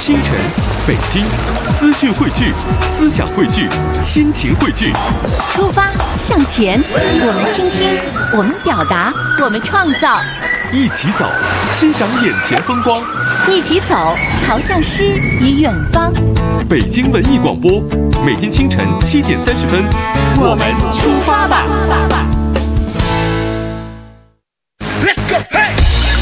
清晨，北京，资讯汇聚，思想汇聚，心情汇聚。 出发向前，我们倾听，我们表达，我们创造。 一起走，欣赏眼前风光。 一起走，朝向诗与远方。 北京文艺广播，每天清晨7点30分， 我们出发吧。 Let's go, hey!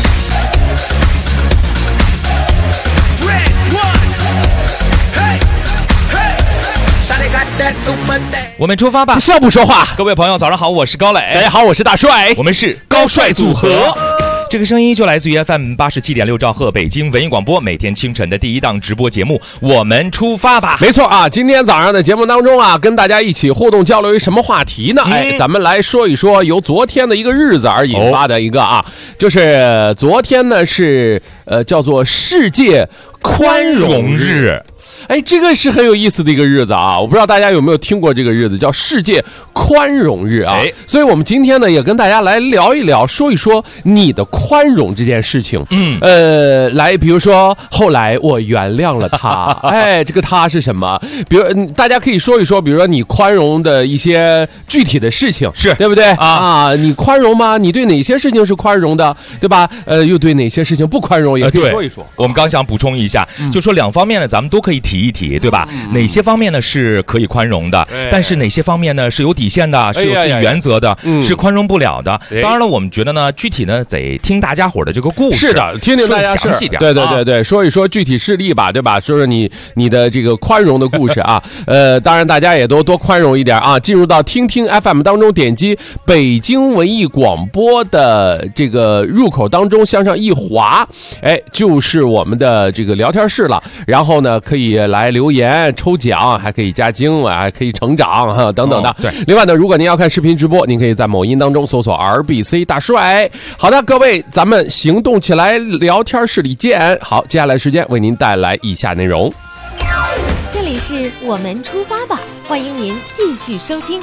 Red one, hey, hey! Shawty got that super thing. 我们出发吧！ 笑不说话。 各位朋友，早上好，我是高磊。 大家好，我是大帅。 我们是高帅组合。 这个声音就来自于 FM 87.6兆赫北京文艺广播，每天清晨的第一档直播节目，我们出发吧。 没错啊，今天早上的节目当中啊，跟大家一起互动交流一什么话题呢？咱们来说一说由昨天的一个日子而引发的一个就是昨天呢是叫做世界宽容日。这个是很有意思的一个日子啊！我不知道大家有没有听过这个日子，叫世界宽容日啊。所以我们今天呢也跟大家来聊一聊，说一说你的宽容这件事情。来，比如说后来我原谅了他，这个他是什么？比如大家可以说一说，比如说你宽容的一些具体的事情，是对不对啊？你宽容吗？你对哪些事情是宽容的，对吧？又对哪些事情不宽容，也可以说一说。 我们刚想补充一下，就说两方面呢，咱们都可以提一提，对吧？哪些方面呢是可以宽容的，但是哪些方面呢是有底线的，是有自己原则的，是宽容不了的。当然了，我们觉得呢，具体呢得听大家伙的这个故事， 是的，听听大家详细点， 对，说一说具体事例吧，对吧？说说你的这个宽容的故事啊。当然大家也都多宽容一点啊。进入到听听 FM 当中，点击北京文艺广播的这个入口当中，向上一滑，就是我们的这个聊天室了。然后呢，可以来留言、抽奖，还可以加精，还可以成长等等的。 对， 另外呢，如果您要看视频直播，您可以在某音当中搜索 RBC 大帅。好的，各位，咱们行动起来，聊天室里见。好，接下来时间为您带来以下内容。 这里是我们出发吧，欢迎您继续收听。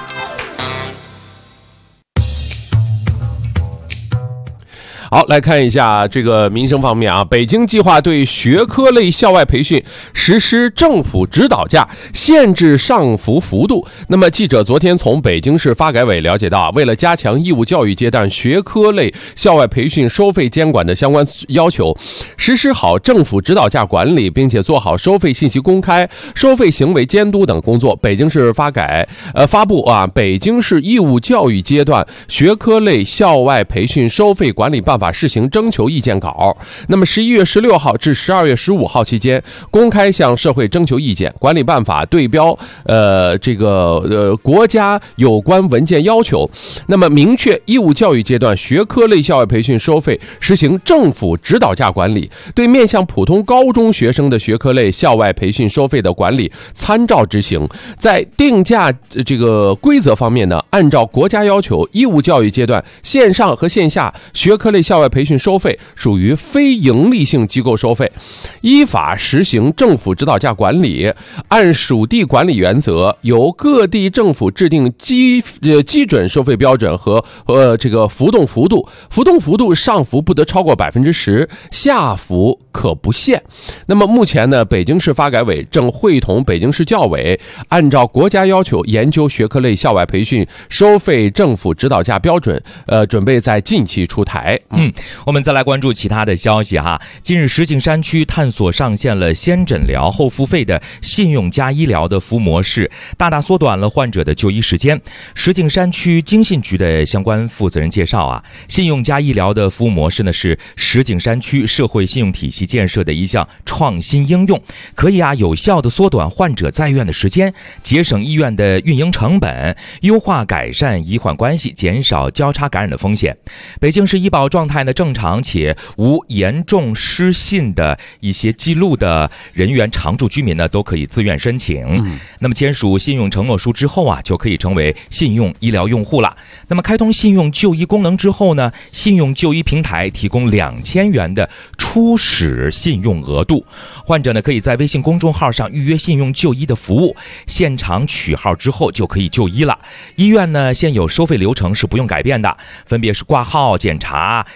好，来看一下这个民生方面啊。北京计划对学科类校外培训实施政府指导价，限制上浮幅度。那么记者昨天从北京市发改委了解到，为了加强义务教育阶段学科类校外培训收费监管的相关要求，实施好政府指导价管理，并且做好收费信息公开、收费行为监督等工作，北京市发布北京市义务教育阶段学科类校外培训收费管理办法试行征求意见稿。那么11月16号至12月15号期间，公开向社会征求意见。管理办法对标国家有关文件要求，那么明确义务教育阶段学科类校外培训收费实行政府指导价管理，对面向普通高中学生的学科类校外培训收费的管理参照执行。在定价这个规则方面呢，按照国家要求，义务教育阶段线上和线下学科类校外培训收费属于非营利性机构收费，依法实行政府指导价管理，按属地管理原则，由各地政府制定基准收费标准和这个浮动幅度上浮不得超过10%，下浮可不限。那么目前呢，北京市发改委正会同北京市教委，按照国家要求研究学科类校外培训收费政府指导价标准，准备在近期出台。 我们再来关注其他的消息哈。近日，石景山区探索上线了先诊疗后付费的信用加医疗的服务模式，大大缩短了患者的就医时间。石景山区经信局的相关负责人介绍信用加医疗的服务模式呢，是石景山区社会信用体系建设的一项创新应用，可以有效的缩短患者在院的时间，节省医院的运营成本，优化改善医患关系，减少交叉感染的风险。北京市医保状态呢正常且无严重失信的一些记录的人员常住居民呢，都可以自愿申请。那么签署信用承诺书之后就可以成为信用医疗用户了。那么开通信用就医功能之后呢，信用就医平台提供2000元的初始信用额度，患者呢可以在微信公众号上预约信用就医的服务，现场取号之后就可以就医了。医院呢现有收费流程是不用改变的，分别是挂号、检查、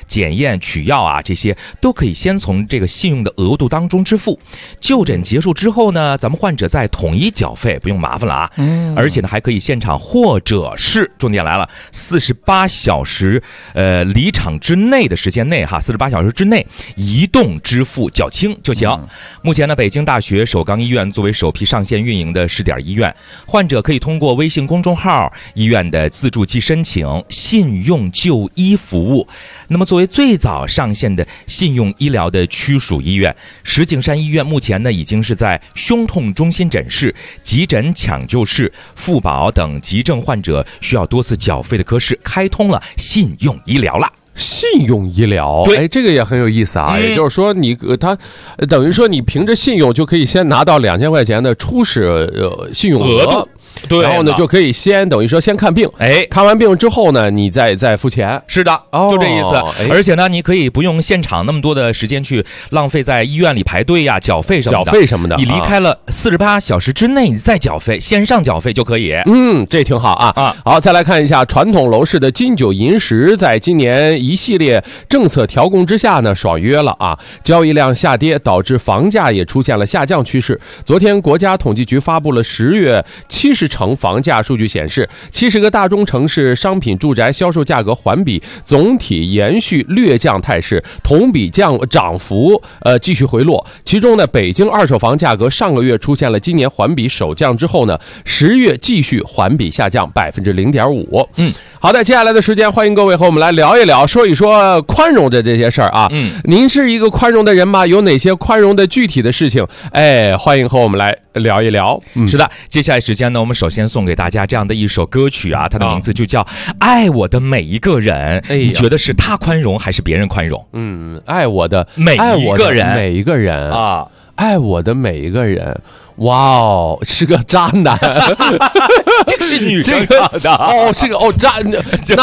检验、取药啊，这些都可以先从这个信用的额度当中支付。就诊结束之后呢，咱们患者再统一缴费，不用麻烦了啊。而且呢，还可以现场或者是重点来了，48小时离场之内的时间内哈，48小时之内移动支付缴清就行。目前呢，北京大学首钢医院作为首批上线运营的试点医院，患者可以通过微信公众号、医院的自助即申请信用就医服务。那么作为最早上线的信用医疗的区属医院，石景山医院目前呢已经是在胸痛中心诊室、急诊抢救室、妇保等急症患者需要多次缴费的科室开通了信用医疗了。 信用医疗， 对， 哎，这个也很有意思啊。也就是说他等于说你凭着信用就可以先拿到2000块钱的初始信用额度。对，然后呢，就可以等于说先看病，哎，看完病之后呢，你再付钱。 是的，就这意思。而且呢，你可以不用现场那么多的时间去浪费在医院里排队呀、缴费什么的。你离开了48小时之内，你再缴费，线上缴费就可以。 这挺好啊。好，再来看一下传统楼市的金九银十，在今年一系列政策调控之下呢，爽约了啊，交易量下跌，导致房价也出现了下降趋势。昨天国家统计局发布了10月70城房价数据显示，70个大中城市商品住宅销售价格环比总体延续略降态势，同比涨幅继续回落。其中呢，北京二手房价格上个月出现了今年环比首降之后呢，10月继续环比下降0.5%。好的，接下来的时间，欢迎各位和我们来聊一聊，说一说宽容的这些事儿啊。您是一个宽容的人吗？有哪些宽容的具体的事情？哎，欢迎和我们来聊一聊。 是的，接下来时间呢，我们首先送给大家这样的一首歌曲啊，它的名字就叫《爱我的每一个人》。你觉得是他宽容还是别人宽容？ 爱我的每一个人， 每一个人啊，爱我的每一个人。哇哦，是个渣男， 这个是女生唱的哦，是个渣女，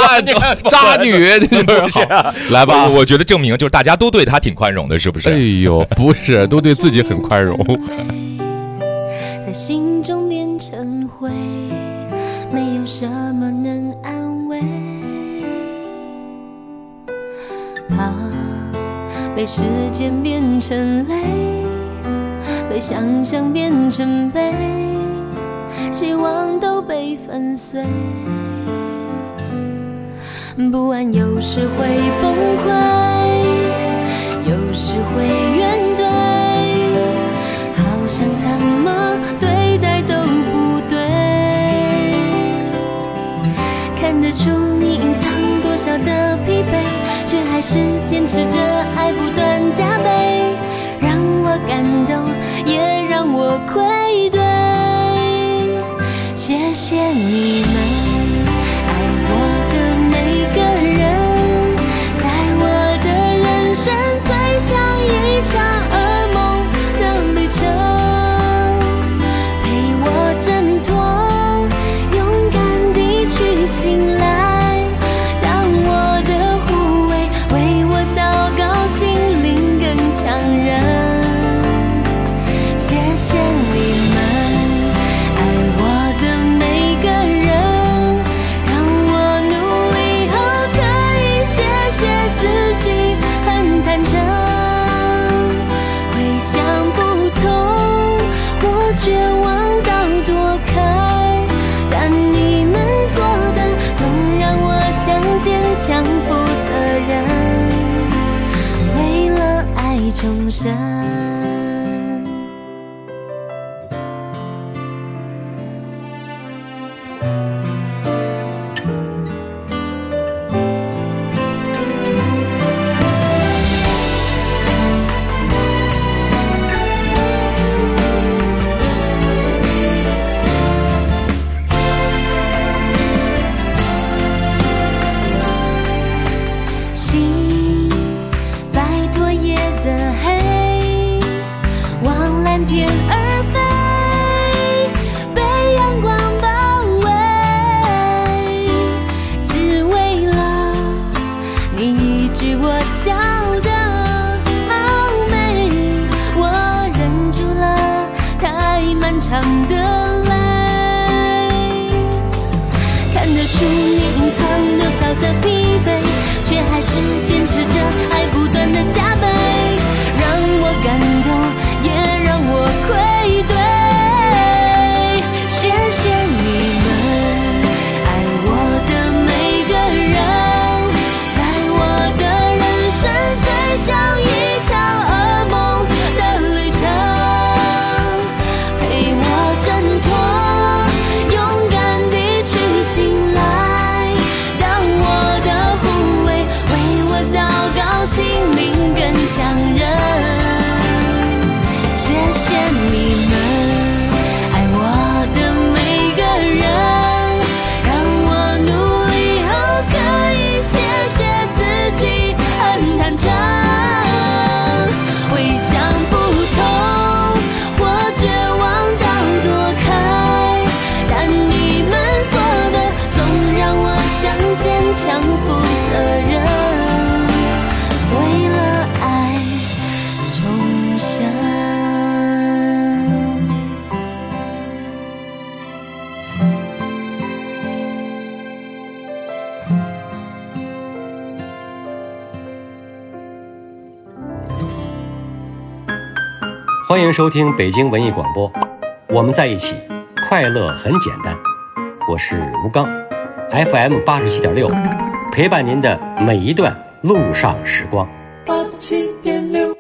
不是？来吧， 我觉得证明就是大家都对他挺宽容的，是不是？ 哎呦，不是，都对自己很宽容。 在心中变成灰，没有什么能安慰，怕被时间变成泪，被想象变成悲，希望都被粉碎。不安有时会崩溃，有时会怨怼，好像怎么对待都不对。看得出你隐藏多少的疲惫，却还是坚持着爱不断加倍，让我感动也让我愧对。谢谢你们爱我的每个人，在我的人生最像一场噩梦的旅程，陪我挣脱，勇敢地去醒来，当我的护卫为我祷告，心灵更强韧。谢谢你们爱我的每个人，让我努力后可以谢谢自己很坦诚。回想不通，我绝望到躲开，但你们做的总让我想坚强负责任，为了爱重生。长的泪，看得出你隐藏多少的疲惫，却还是坚持着欢迎收听北京文艺广播，我们在一起，快乐很简单。我是吴刚 ，FM 87.6，陪伴您的每一段路上时光。 87.6。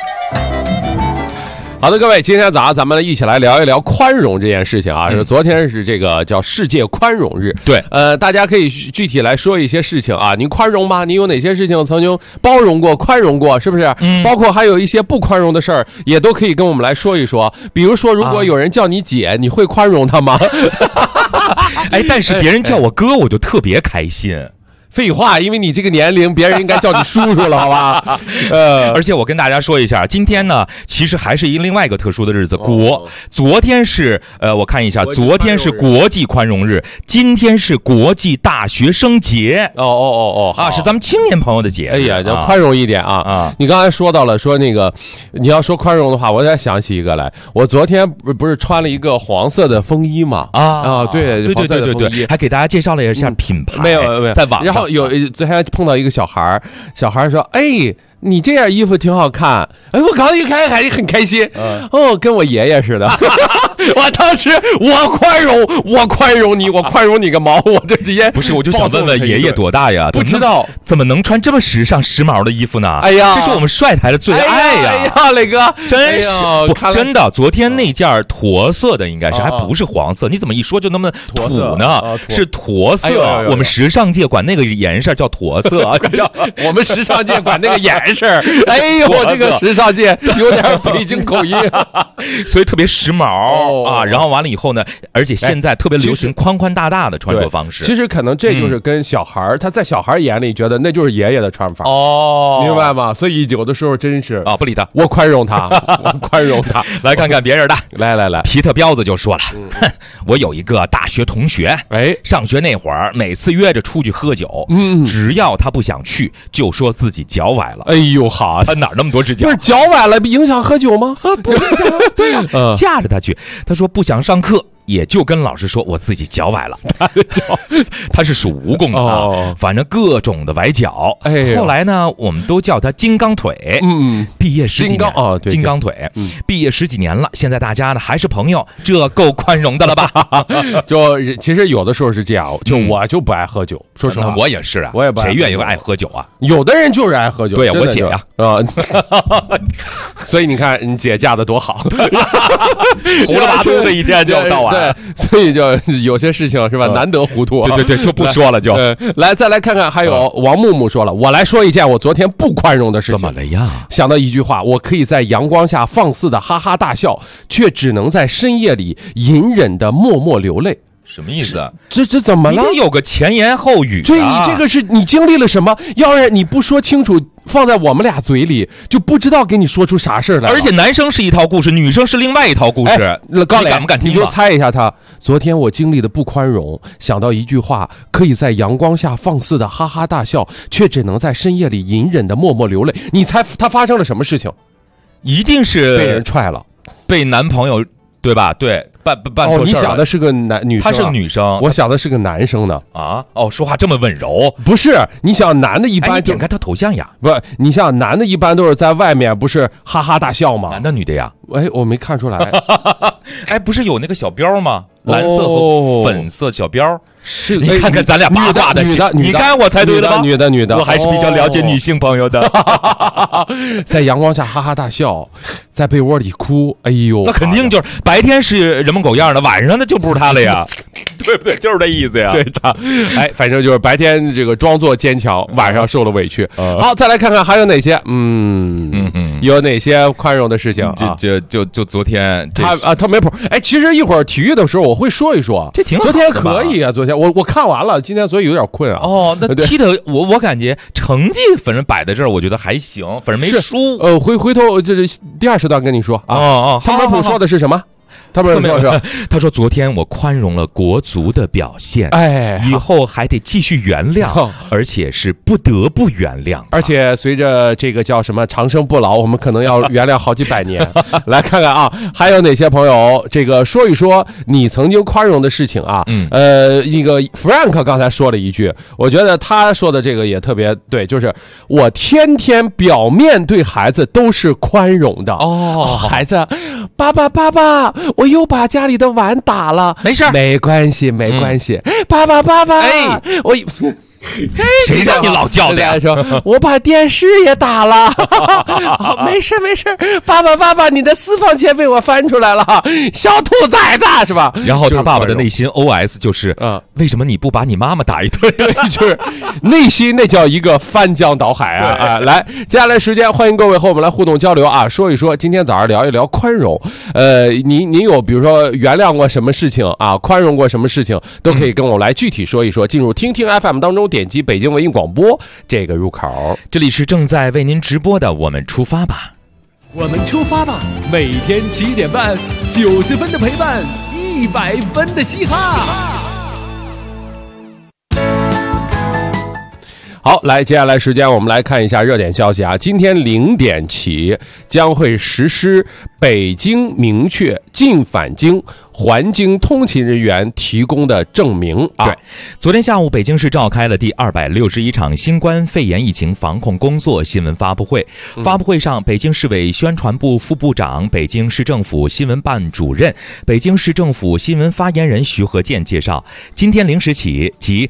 好的，各位，今天早上咱们一起来聊一聊宽容这件事情啊。昨天是这个叫世界宽容日， 对， 大家可以具体来说一些事情啊。您宽容吗？您有哪些事情曾经包容过、宽容过？是不是？包括还有一些不宽容的事儿，也都可以跟我们来说一说。比如说，如果有人叫你姐，你会宽容他吗？ 哎，但是别人叫我哥，我就特别开心。 废话，因为你这个年龄，别人应该叫你叔叔了，好吧？ 而且我跟大家说一下，今天呢，其实还是另外一个特殊的日子。昨天是我看一下，昨天是国际宽容日，今天是国际大学生节。是咱们青年朋友的节。 哎呀，要宽容一点啊！你刚才说到了，说那个你要说宽容的话，我才想起一个来。我昨天不是穿了一个黄色的风衣嘛？对， 还给大家介绍了一下品牌。 没有，在网上。然后昨天碰到一个小孩说：“哎，你这件衣服挺好看。”哎，我刚一看还很开心，跟我爷爷似的。我当时我宽容你，我宽容你个毛！我这直接不是，我就想问问爷爷多大呀？ 不知道怎么能穿这么时髦的衣服呢？ 哎呀， 这是我们帅台的最爱呀！ 哎呀，磊哥， 真是真的。昨天那件驼色的应该是还不是黄色，你怎么一说就那么土呢？是驼色，我们时尚界管那个颜色叫驼色。 我们时尚界管那个颜色，哎呦，这个时尚界有点北京口音， 所以特别时髦啊。然后完了以后呢，而且现在特别流行宽宽大大的穿着方式。 其实可能这就是跟小孩他在小孩眼里觉得那就是爷爷的穿法明白吗？所以有的时候真是不理他， 我宽容他，我宽容他。 来看看别人的， 来， 皮特彪子就说了，我有一个大学同学，上学那会儿每次约着出去喝酒，只要他不想去，就说自己脚崴了。 哎呦，好， 他哪那么多只脚？ 不是脚崴了，影响喝酒吗？ 不影响，对呀，架着他去。他说不想上课，也就跟老师说我自己脚崴了。他是属蜈蚣的反正各种的崴脚。后来呢，我们都叫他金刚腿。毕业十几年金刚腿。毕业十几年了，现在大家呢还是朋友，这够宽容的了吧？ 就其实有的时候是这样，就我就不爱喝酒，说实话， 我也是啊， 我也不爱。 谁愿意爱喝酒啊？ 有的人就是爱喝酒。 对呀，我姐呀所以你看你姐嫁的多好， 胡了八通的一天就到完。 对，所以就有些事情是吧，难得糊涂。 对，就不说了就。 再来看看，还有王木木说了，我来说一件我昨天不宽容的事情。 怎么了呀？ 想到一句话，我可以在阳光下放肆的哈哈大笑，却只能在深夜里隐忍的默默流泪。 什么意思啊？ 这怎么了？ 你得有个前言后语。 对，你这个是你经历了什么？要是你不说清楚，放在我们俩嘴里，就不知道给你说出啥事来。 而且男生是一套故事，女生是另外一套故事。 高磊， 敢不敢听？ 你就猜一下他。昨天我经历的不宽容，想到一句话，可以在阳光下放肆的哈哈大笑，却只能在深夜里隐忍的默默流泪。你猜他发生了什么事情？ 一定是被人踹了， 被男朋友。对吧？对，办错事你想的是个女生， 她是个女生， 我想的是个男生呢。 说话这么温柔， 不是？你想男的一般点开他头像呀？ 不，你想男的一般都是在外面不是哈哈大笑吗？ 男的女的呀？ 我没看出来。 不是有那个小标吗？蓝色和粉色小标。 是， 你看看咱俩八卦的，你看我猜对了吧？ 女的， 我还是比较了解女性朋友的。 在阳光下哈哈大笑，在被窝里哭，哎呦， 那肯定就是白天是人模狗样的，晚上那就不是他了呀，对不对？就是这意思呀。 对，反正就是白天这个装作坚强，晚上受了委屈。好，再来看看还有哪些，有哪些宽容的事情？ 就昨天他没谱。其实一会儿体育的时候我会说一说， 这挺好。 昨天可以啊，昨天。我看完了，今天所以有点困啊。 那踢的我感觉成绩反正摆在这儿，我觉得还行，反正没输。 回头这是第二时段跟你说啊。 汤姆普说的是什么？ 他们说他说昨天我宽容了国足的表现，以后还得继续原谅，而且是不得不原谅， 而且随着这个叫什么长生不老，我们可能要原谅好几百年。来看看啊，还有哪些朋友这个说一说你曾经宽容的事情啊？一个 Frank 刚才说了一句，我觉得他说的这个也特别对，就是我天天表面对孩子都是宽容的孩子，爸爸，我又把家里的碗打了， 没事， 没关系，爸爸，我。 谁让你老叫的呀？ 说我把电视也打了。没事，爸爸，你的私房钱被我翻出来了，小兔崽子是吧？ 然后他爸爸的内心 OS 就是为什么你不把你妈妈打一顿？ 对，就是内心那叫一个翻江倒海啊！来，接下来时间欢迎各位和我们来互动交流啊，说一说今天早上聊一聊宽容。你有比如说原谅过什么事情啊？宽容过什么事情，都可以跟我来具体说一说。进入听听 FM 当中，点击北京文艺广播这个入口， 这里是正在为您直播的我们出发吧， 我们出发吧，每天7点半，90分的陪伴，100分的嘻哈。 好，来，接下来时间我们来看一下热点消息啊。今天0点起将会实施北京明确进返京环京通勤人员提供的证明啊。 对，昨天下午北京市召开了第261场新冠肺炎疫情防控工作新闻发布会。发布会上，北京市委宣传部副部长、北京市政府新闻办主任、北京市政府新闻发言人徐和建介绍，今天0时起，即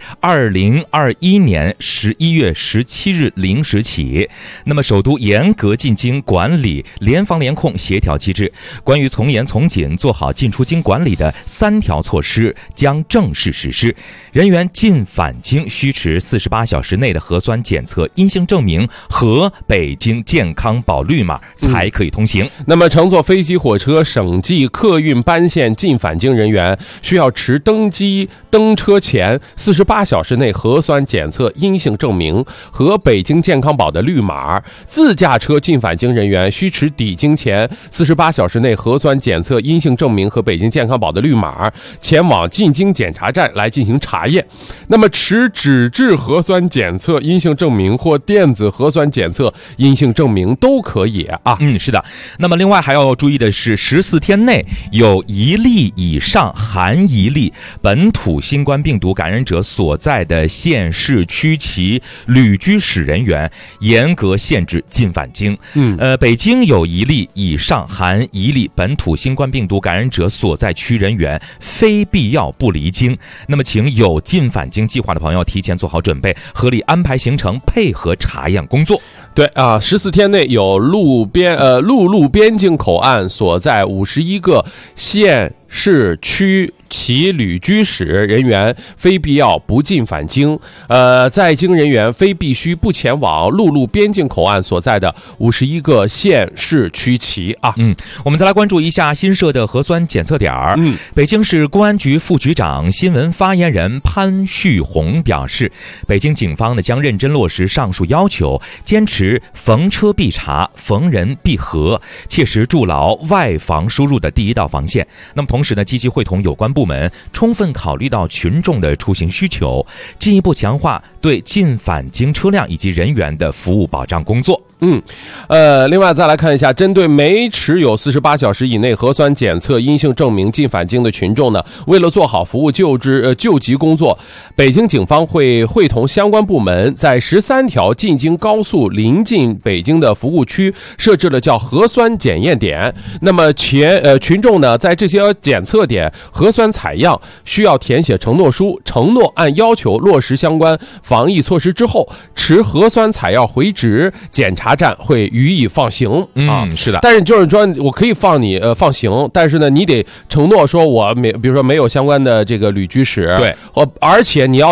2021年11月17日0时起，那么首都严格进京管理联防联控协调机制，关于从严从紧做好进出京管理的3条措施将正式实施。人员进返京需持48小时内的核酸检测阴性证明和北京健康宝绿码才可以通行。 那么乘坐飞机、火车、省际客运班线进返京人员需要持登车前48小时内核酸检测阴性证明和北京健康宝的绿码。自驾车进返京人员需持抵京前48小时内核酸检测阴性证明和北京健康宝的绿码，前往进京检查站来进行查验。那么持纸质核酸检测阴性证明或电子核酸检测阴性证明都可以啊。 是的。那么另外还要注意的是，14天内有1例以上含1例本土新冠病毒感染者所在的县市区其旅居史人员严格限制进返京。北京有1例以上含1例本土新冠病毒感染者所在区人员非必要不离京。那么请有进返京计划的朋友提前做好准备，合理安排行程，配合查验工作。 对啊，14天内有陆路边境口岸所在51个县市区其旅居史人员非必要不进返京，在京人员非必须不前往陆路边境口岸所在的51个县市区其啊。 我们再来关注一下新设的核酸检测点。北京市公安局副局长、新闻发言人潘旭红表示，北京警方呢将认真落实上述要求，坚持逢车必查、逢人必核，切实筑牢外防输入的第一道防线。那么同时呢，积极会同有关部门，充分考虑到群众的出行需求，进一步强化对进返京车辆以及人员的服务保障工作。 另外再来看一下，针对没持有48小时以内核酸检测阴性证明进返京的群众呢，为了做好服务救急工作，北京警方会会同相关部门在13条进京高速临近北京的服务区设置了叫核酸检验点。那么群众呢，在这些检测点核酸采样需要填写承诺书，承诺按要求落实相关防疫措施之后，持核酸采样回执，检查站会予以放行。 是的。 但是就是说我可以放行，但是呢，你得承诺说我比如说没有相关的这个旅居史， 对， 而且你要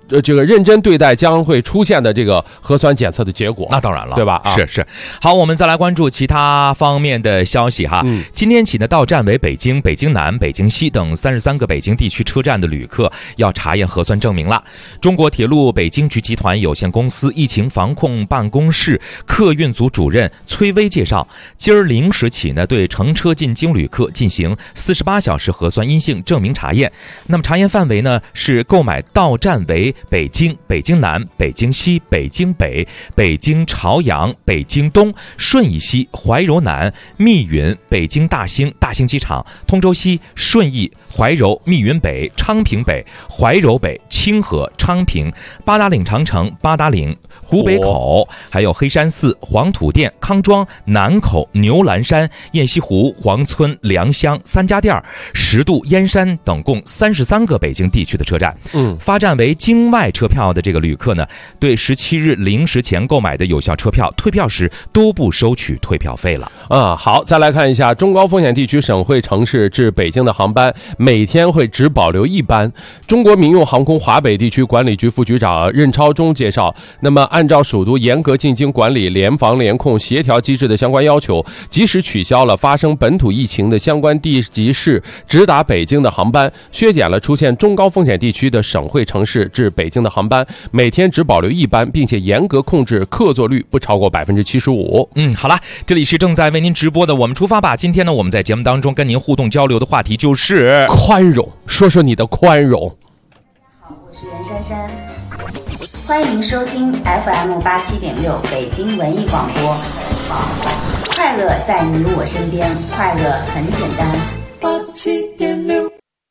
这个认真对待将会出现的这个核酸检测的结果。 那当然了， 对吧？ 是。好，我们再来关注其他方面的消息哈。今天起呢，到站为北京、北京南、北京西等33个北京地区车站的旅客要查验核酸证明了。中国铁路北京局集团有限公司疫情防控办公室客运组主任崔薇介绍，今儿0时起呢，对乘车进京旅客进行48小时核酸阴性证明查验。那么查验范围呢是购买到站为北京、北京南、北京西、北京北、北京朝阳、北京东、顺义西、怀柔南、密云、北京大兴机场、通州西、顺义、怀柔、密云北、昌平北、怀柔北、清河、昌平、八达岭长城、八达岭、湖北口，还有黑山寺、黄土店、康庄、南口、牛栏山、雁西湖、黄村、良乡、三家店、十渡、燕山等共33个北京地区的车站。发站为京外车票的这个旅客呢，对17日0时前购买的有效车票退票时都不收取退票费了。 好，再来看一下中高风险地区省会城市至北京的航班，每天会只保留1班。中国民用航空华北地区管理局副局长任超忠介绍，那么按照首都严格进京管理、联防联控协调机制的相关要求，及时取消了发生本土疫情的相关地级市直达北京的航班，削减了出现中高风险地区的省会城市至北京的航班，每天只保留1班，并且严格控制客座率不超过75%。 好了，这里是正在为您直播的我们出发吧。今天呢，我们在节目当中跟您互动交流的话题就是宽容，说说你的宽容。 好，我是袁姗姗，欢迎您收听 FM87.6 北京文艺广播。快乐在你我身边，快乐很简单。 87.6。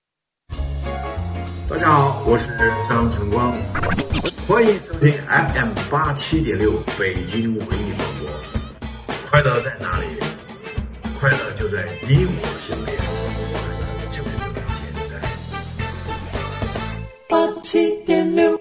大家好，我是张晨光，欢迎收听 FM87.6 北京文艺广播。快乐在哪里？快乐就在你我身边，快乐就这么简单。87.6。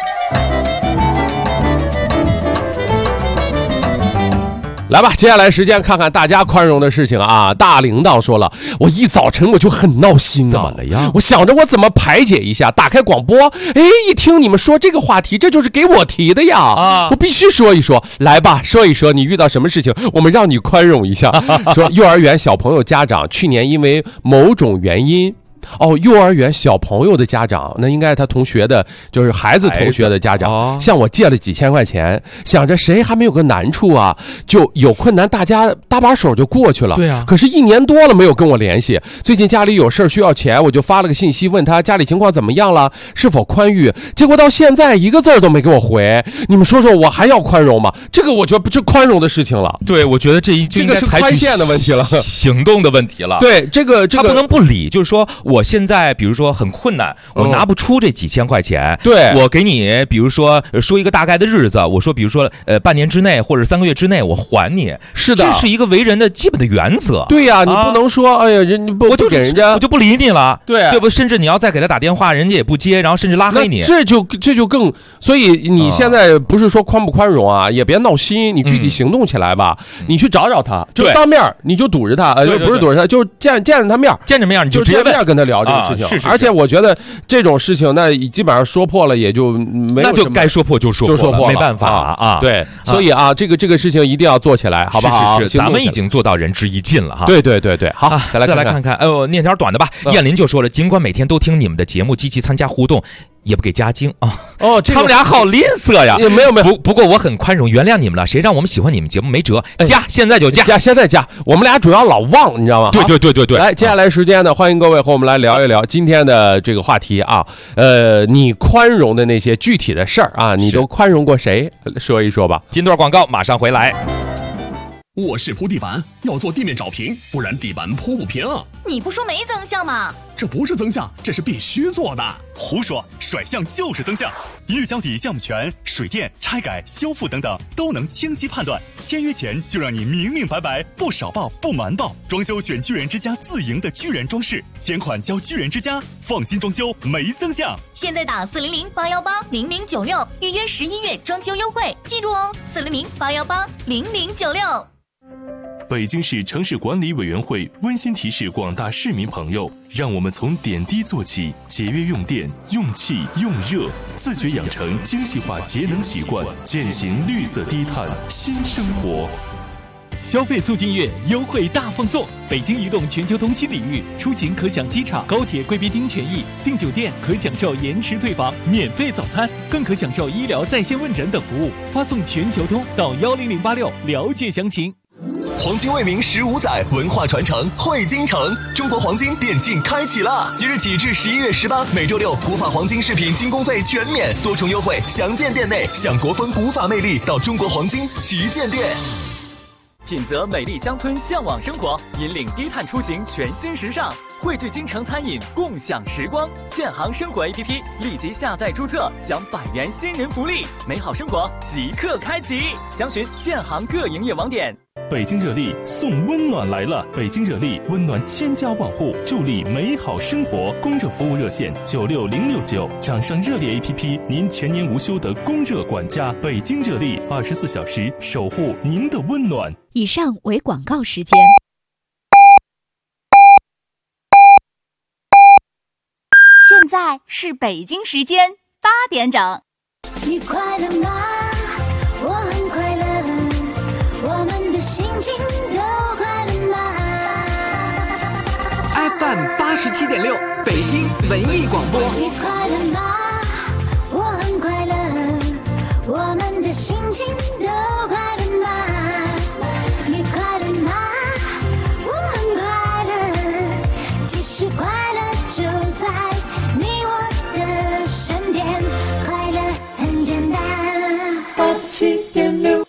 来吧，接下来时间看看大家宽容的事情啊。大领导说了，我一早晨我就很闹心啊。 怎么了呀？ 我想着我怎么排解一下，打开广播，一听你们说这个话题，这就是给我提的呀。我必须说一说，来吧，说一说你遇到什么事情，我们让你宽容一下。说幼儿园小朋友家长去年因为某种原因。幼儿园小朋友的家长，那应该是他同学的，就是孩子同学的家长，向我借了几千块钱，想着谁还没有个难处啊，就有困难大家搭把手就过去了。 对啊， 可是1年多了没有跟我联系，最近家里有事需要钱，我就发了个信息问他家里情况怎么样了，是否宽裕，结果到现在一个字都没给我回。你们说说我还要宽容吗？这个我觉得不是宽容的事情了。 对，我觉得这个是宽限的问题了， 行动的问题了。 对，这个他不能不理，就是说我现在比如说很困难，我拿不出这几千块钱， 对， 我给你比如说说一个大概的日子，我说比如说半年之内或者3个月之内我还你。 是的， 这是一个为人的基本的原则。 对呀，你不能说哎呀人我就给人家我就不理你了， 对不？甚至你要再给他打电话，人家也不接，然后甚至拉黑你， 这就更。所以你现在不是说宽不宽容啊，也别闹心，你具体行动起来吧。你去找找他，就当面你就堵着他，不是堵着他，就见着他面， 见着面你就直接跟他聊这个事情。 是， 而且我觉得这种事情，那基本上说破了也就没有， 那就该说破就说破了，没办法啊。 对，所以这个事情一定要做起来，好不好？ 是，咱们已经做到仁至义尽了哈。 对，好，再来看看。念条短的吧。燕林就说了，尽管每天都听你们的节目，积极参加互动，也不给加精啊。他们俩好吝啬呀。 没有。 不过我很宽容，原谅你们了。谁让我们喜欢你们节目没辙，加，现在就加， 现在加。我们俩主要老忘，你知道吗？ 对。 来，接下来时间呢，欢迎各位和我们来聊一聊今天的这个话题啊。你宽容的那些具体的事儿啊，你都宽容过谁？说一说吧。 进段广告，马上回来。 我是铺地板，要做地面找平，不然地板铺不平。 你不说没增项吗？ 这不是增项，这是必须做的。 胡说，甩项就是增项。一日交底项目权、水电、拆改、修复等等都能清晰判断。签约前就让你明明白白，不少报不瞒报。装修选巨人之家自营的巨人装饰，钱款交巨人之家，放心装修没增项。 现在打400-818-0096预约11月装修优惠，记住哦，400-818-0096。 北京市城市管理委员会温馨提示广大市民朋友，让我们从点滴做起，节约用电、用气、用热，自觉养成精细化节能习惯，践行绿色低碳新生活。 消费促进月优惠大放送，北京移动全球通新领域，出行可享机场、高铁贵宾厅权益，订酒店可享受延迟退房、免费早餐，更可享受医疗在线问诊等服务。发送全球通到10086了解详情。 黄金为民15载，文化传承汇京城。中国黄金电竞开启了，即日起至11月18，每周六古法黄金饰品进工费全免，多重优惠详见店内。享国风古法魅力，到中国黄金旗舰店。 品泽美丽乡村向往生活，引领低碳出行全新时尚，汇聚京城餐饮共享时光。建行生活 APP 立即下载注册，享100元新人福利，美好生活即刻开启。详询建行各营业网点。 北京热力送温暖来了，北京热力温暖千家万户，助力美好生活。供热服务热线96069，掌上热力 APP， 您全年无休的供热管家。北京热力24小时守护您的温暖。 以上为广告时间。 现在是北京时间8点整。 你快乐吗？我很快乐，我们的心情都快乐吗 ？FM87.6，北京文艺广播。 你快乐吗？我很快乐，我们的心情都快乐吗？你快乐吗？我很快乐，其实快乐就在你我的身边，快乐很简单。87.6。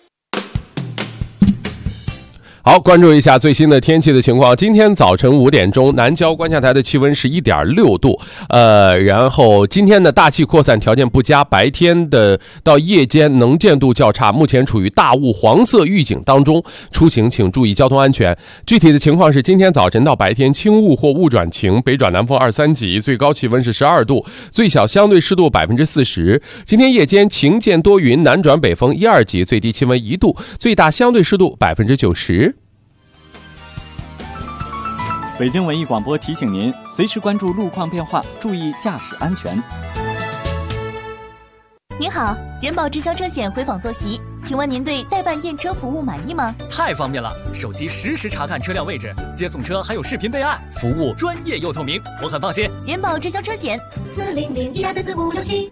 好，关注一下最新的天气的情况。今天早晨5点钟，南郊观察台的气温是1.6度。然后今天的大气扩散条件不佳，白天的到夜间能见度较差，目前处于大雾黄色预警当中，出行请注意交通安全。具体的情况是，今天早晨到白天轻雾或雾转晴，北转南风2、3级，最高气温是12度，最小相对湿度40%。今天夜间晴间多云，南转北风1、2级，最低气温1度，最大相对湿度90%。 北京文艺广播提醒您，随时关注路况变化，注意驾驶安全。 您好，人保直销车险回访坐席，请问您对代办验车服务满意吗？ 太方便了，手机实时查看车辆位置，接送车还有视频备案，服务专业又透明，我很放心。 人保直销车险40012344567。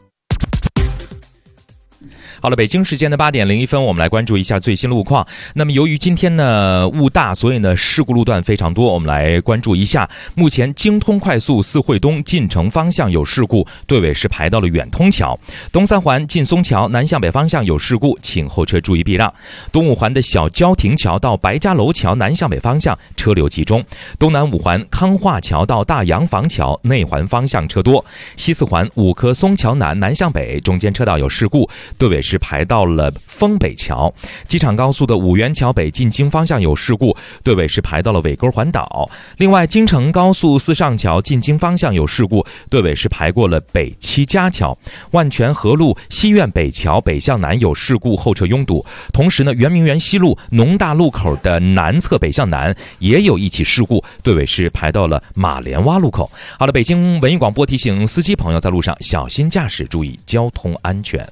好了，北京时间的8点01分，我们来关注一下最新路况。那么由于今天呢雾大，所以呢事故路段非常多，我们来关注一下。目前京通快速四惠东进城方向有事故，队尾是排到了远通桥。东三环劲松桥南向北方向有事故，请后车注意避让。东五环的小郊亭桥到白家楼桥南向北方向车流集中。东南五环康化桥到大洋房桥内环方向车多。西四环五棵松桥南南向北中间车道有事故，队尾是排到了丰北桥。机场高速的五元桥北进京方向有事故，队尾是排到了尾沟环岛。另外京承高速四上桥进京方向有事故，队尾是排过了北七家桥。万泉河路西苑北桥北向南有事故，后车拥堵。同时呢，圆明园西路农大路口的南侧北向南也有一起事故，队尾是排到了马连洼路口。好了，北京文艺广播提醒司机朋友在路上小心驾驶，注意交通安全。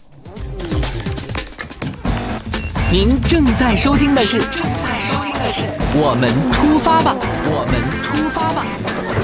您正在收听的是我们出发吧，我们出发吧。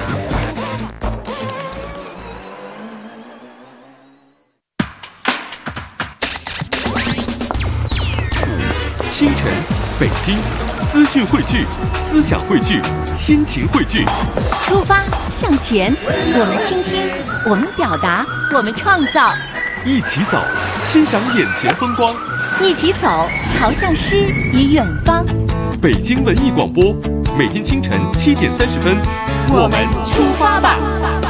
清晨，北京，资讯汇聚，思想汇聚，心情汇聚。 出发向前，我们倾听，我们表达，我们创造。 一起走，欣赏眼前风光。 一起走，朝向诗与远方。 北京文艺广播，每天清晨7点30分， 我们出发吧。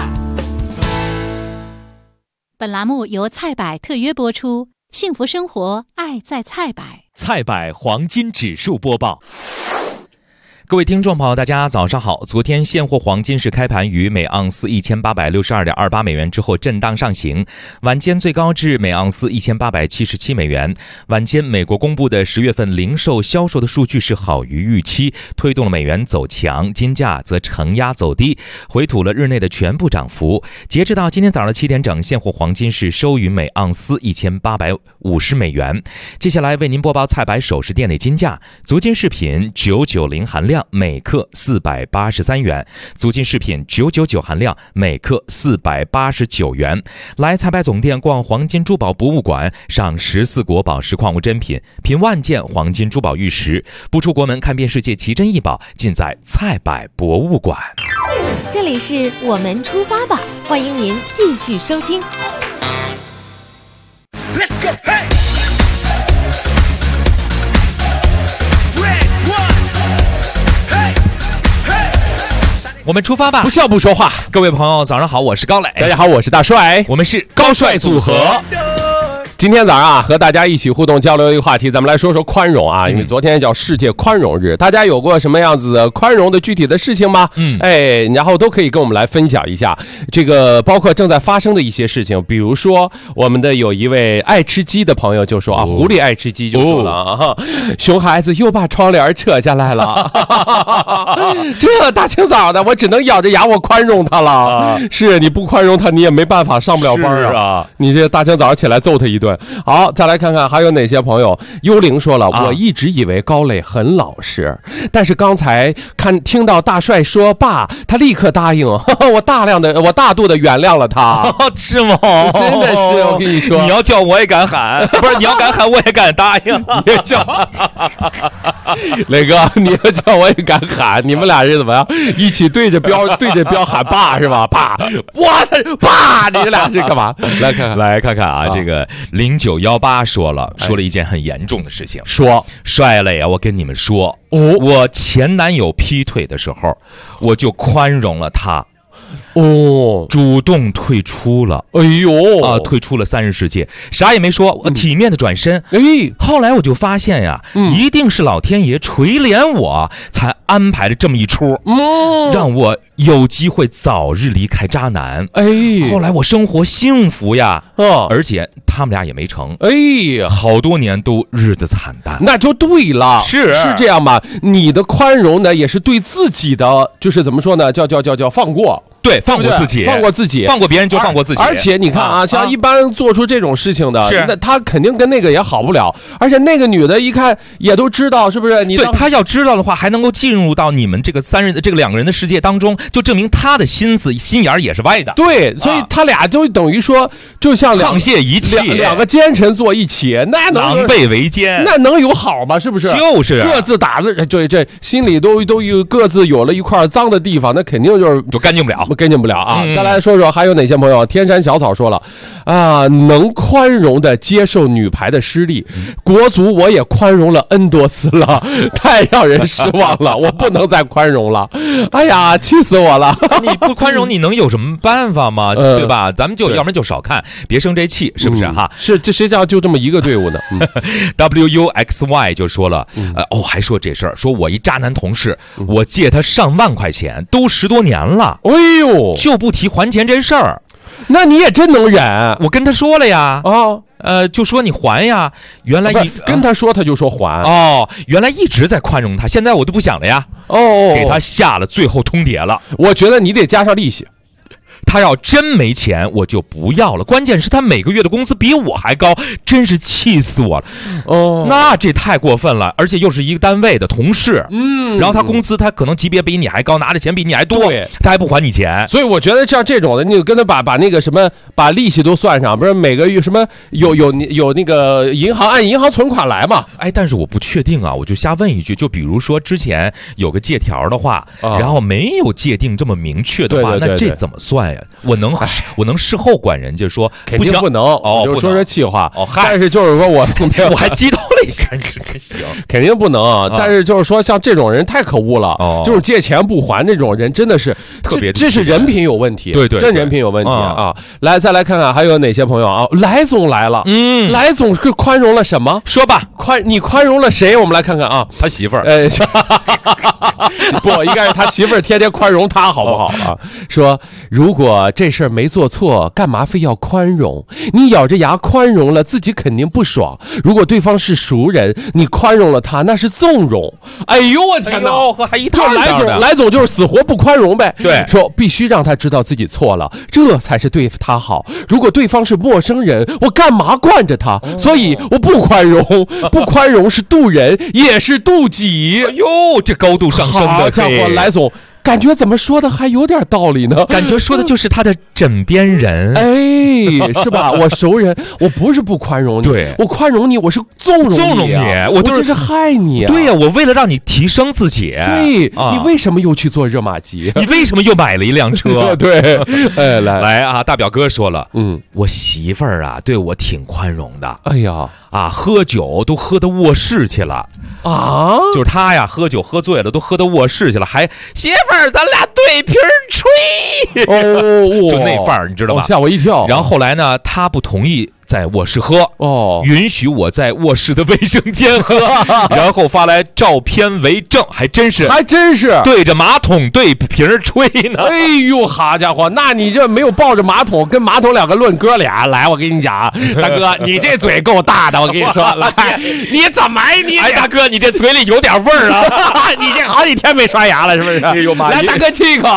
本栏目由菜百特约播出，幸福生活，爱在菜百。 菜百黄金指数播报。 各位听众朋友，大家早上好。昨天现货黄金是开盘于每盎司1862.28美元之后震荡上行，晚间最高至每盎司1877美元。晚间美国公布的10月份零售销售的数据是好于预期，推动了美元走强，金价则承压走低，回吐了日内的全部涨幅。截至到今天早上7点整，现货黄金是收于每盎司1850美元。接下来为您播报菜百首饰店内金价：足金饰品990含量每克483元，足金饰品999含量每克489元。来菜百总店逛黄金珠宝博物馆，赏14国宝石矿物珍品，品万件黄金珠宝玉石，不出国门看遍世界奇珍异宝，尽在菜百博物馆。 这里是我们出发吧，欢迎您继续收听。Let's go, hey! 我们出发吧， 不笑不说话。 各位朋友早上好，我是高磊。 大家好，我是大帅， 我们是高帅组合。今天早上啊，和大家一起互动交流一个话题，咱们来说说宽容啊。因为昨天叫世界宽容日，大家有过什么样子宽容的具体的事情吗？然后都可以跟我们来分享一下。这个包括正在发生的一些事情，比如说我们的有一位爱吃鸡的朋友就说啊，狐狸爱吃鸡就说了啊，熊孩子又把窗帘扯下来了。这大清早的，我只能咬着牙我宽容他了。是你不宽容他，你也没办法上不了班啊。你这大清早起来揍他一顿。好，再来看看还有哪些朋友。幽灵说了，我一直以为高磊很老实，但是刚才听到大帅说爸，他立刻答应，我大度的原谅了他。 是吗？ 真的是，我跟你说， 你要叫我也敢喊，不是你要敢喊我也敢答应。 你也叫磊哥，你要叫我也敢喊，你们俩是怎么样？一起对着标喊爸是吧？爸，我的爸，你们俩是干嘛？ 来看看啊，这个0918说了一件很严重的事情， 说帅磊啊，我跟你们说，我前男友劈腿的时候，我就宽容了他。主动退出了，退出了3人世界，啥也没说，我体面的转身。后来我就发现呀，一定是老天爷垂怜我，才安排了这么一出，让我有机会早日离开渣男。后来我生活幸福呀，而且他们俩也没成，好多年都日子惨淡。 那就对了， 是这样吧？你的宽容呢，也是对自己的，就是怎么说呢？叫放过。 对，放过自己，放过别人就放过自己。 而且你看啊，像一般做出这种事情的，那他肯定跟那个也好不了。而且那个女的一看也都知道，是不是？ 对，他要知道的话，还能够进入到你们这个2个人的世界当中，就证明他的心眼也是歪的。 对，所以他俩就等于说，就像沆瀣一气， 两个奸臣坐一起，那能狼狈为奸， 那能有好吗？是不是？ 就是各自打字，这心里都有各自有了一块脏的地方，那肯定就干净不了啊。再来说说还有哪些朋友。天山小草说了啊，能宽容的接受女排的失利，国足我也宽容了 N 多次了，太让人失望了，我不能再宽容了，哎呀，气死我了。 你不宽容你能有什么办法吗？对吧？咱们就要不然就少看，别生这气，是不是哈？ 是，这谁叫就这么一个队伍呢 WUXY 就说了，还说这事儿，说我一渣男同事，我借他上万块钱，都10多年了，就不提还钱这事儿。 那你也真能忍， 我跟他说了呀，就说你还呀。原来跟他说他就说还， 原来一直在宽容他，现在我都不想了呀，给他下了最后通牒了。 我觉得你得加上利息。 他要真没钱，我就不要了。关键是他每个月的工资比我还高，真是气死我了。那这太过分了，而且又是一个单位的同事。然后他工资他可能级别比你还高，拿的钱比你还多，他还不还你钱。 所以我觉得像这种的，你就跟他把那个什么，把利息都算上，不是每个月什么有那个银行按银行存款来嘛？ 但是我不确定啊，我就瞎问一句，就比如说之前有个借条的话，然后没有界定这么明确的话，那这怎么算呀？ 呀，我能事后管人家说肯定不能哦， 就说气话哦。 但是就是说我还激动了一下，真行， 肯定不能。但是就是说像这种人太可恶了，就是借钱不还这种人真的是特别， 这是人品有问题， 对， 真人品有问题啊！来，再来看看还有哪些朋友啊？来总来了，来总是宽容了什么？ 说吧， 你宽容了谁？我们来看看啊， 他媳妇儿， 不，应该是他媳妇儿天天宽容他，好不好啊？说如果这事儿没做错，干嘛非要宽容？你咬着牙宽容了，自己肯定不爽。如果对方是熟人，你宽容了他，那是纵容。哎呦我天哪！ 还一套来总就是死活不宽容呗。 对， 说必须让他知道自己错了，这才是对他好。如果对方是陌生人，我干嘛惯着他？所以我不宽容，不宽容是渡人，也是渡己。 哎呦，这高度上升的， 好家伙，来总。感觉怎么说的还有点道理呢？ 感觉说的就是他的枕边人， 哎，是吧？我熟人，我不是不宽容你， 对， 我宽容你，我是纵容你，我这是害你啊！ 对呀，我为了让你提升自己， 对，你为什么又去做热玛吉？ 你为什么又买了一辆车？ 对，哎，来啊！大表哥说了，我媳妇儿啊，对我挺宽容的。 哎呀， 喝酒都喝到卧室去了啊！ 就是他呀，喝酒喝醉了，都喝到卧室去了，还媳妇儿，咱俩对瓶吹，就那范儿，你知道吧？ 吓我一跳。 然后后来呢，他不同意在卧室喝，允许我在卧室的卫生间喝，然后发来照片为证，还真是对着马桶对瓶吹呢。 哎呦，好家伙，那你这没有抱着马桶跟马桶两个论哥俩来，我跟你讲，大哥，你这嘴够大的，我跟你说，来，你怎么你？ 哎，大哥，你这嘴里有点味儿啊， 你这好几天没刷牙了，是不是？ 哎呦妈！ 来，大哥亲一口。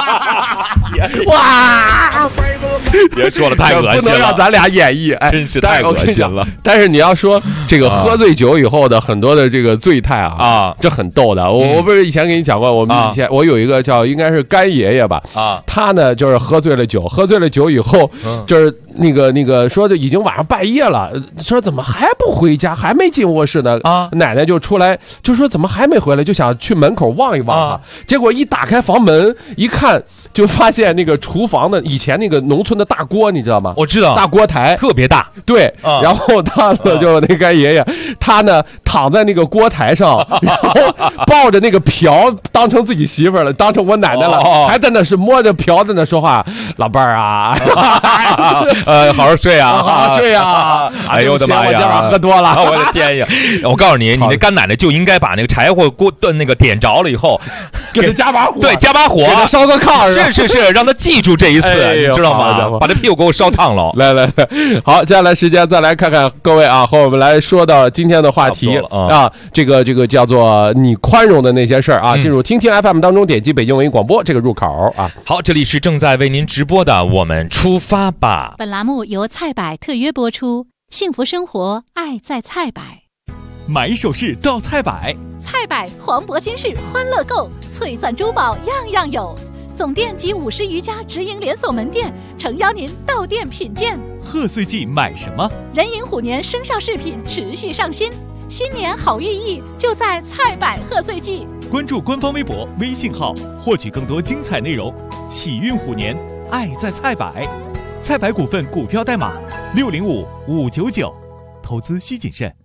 哇！ 别说了，太恶心了， 不能让咱俩演绎， 真是太恶心了。 但是你要说这个喝醉酒以后的很多的这个醉态啊，这很逗的。我不是以前给你讲过，我们以前我有一个叫应该是干爷爷吧，他呢就是喝醉了酒以后，就是那个说的已经晚上半夜了，说怎么还不回家，还没进卧室呢？奶奶就出来就说怎么还没回来，就想去门口望一望结果一打开房门一看。就发现那个厨房的以前那个农村的大锅，你知道吗？ 我知道， 大锅台特别大。 对，然后他呢就那个爷爷，他呢躺在那个锅台上，然后抱着那个瓢当成自己媳妇儿了，当成我奶奶了，还在那是摸着瓢在那说话，老伴儿啊， 好好睡啊， 好好睡啊！ 哎呦我的妈呀， 我今晚喝多了， 我的天呀！我告诉你，你那干奶奶就应该把那个柴火锅那个点着了以后， 给他加把火， 对，加把火， 给他烧个炕。 是，让他记住这一次，你知道吗？把这屁股给我烧烫了。 来，好，接下来时间再来看看各位啊，和我们来说到今天的话题啊，这个叫做你宽容的那些事儿啊。进入听听 FM 当中，点击北京文艺广播这个入口啊。 好，这里是正在为您直播的，我们出发吧。 本栏目由菜百特约播出，幸福生活，爱在菜百。 买首饰到菜百， 菜百黄铂金饰欢乐购，翠钻珠宝样样有。总店及50余家直营连锁门店，诚邀您到店品鉴。 贺岁季买什么？ 壬寅虎年生肖饰品持续上新，新年好寓意就在菜百贺岁季。 关注官方微博、微信号，获取更多精彩内容。喜运虎年，爱在菜百。菜百股份股票代码605599，投资需谨慎。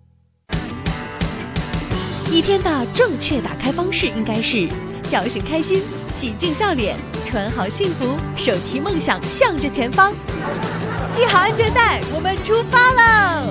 一天的正确打开方式应该是叫醒开心，洗净笑脸，穿好幸福，手提梦想向着前方，系好安全带，我们出发喽！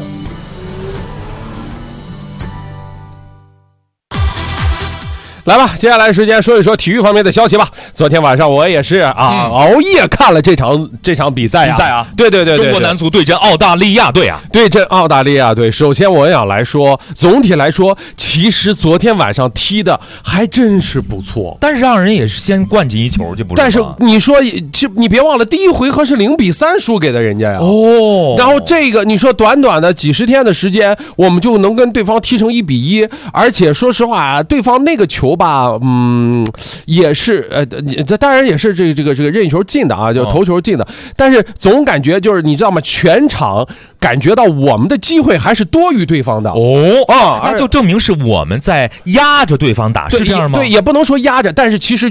来吧，接下来时间说一说体育方面的消息吧。昨天晚上我也是熬夜看了这场比赛啊。对， 中国男足对阵澳大利亚队啊， 对阵澳大利亚队。首先我想来说，总体来说，其实昨天晚上踢的还真是不错， 但是让人也是先灌进一球就不是。 但是你说，你别忘了，第一回合是0-3输给的人家呀。然后这个你说短短的几十天的时间，我们就能跟对方踢成1-1，而且说实话，对方那个球吧，也是当然也是这个任意球进的啊，就头球进的，但是总感觉就是你知道吗？全场感觉到我们的机会还是多于对方的那就证明是我们在压着对方打，是这样吗？ 对，也不能说压着，但是其实就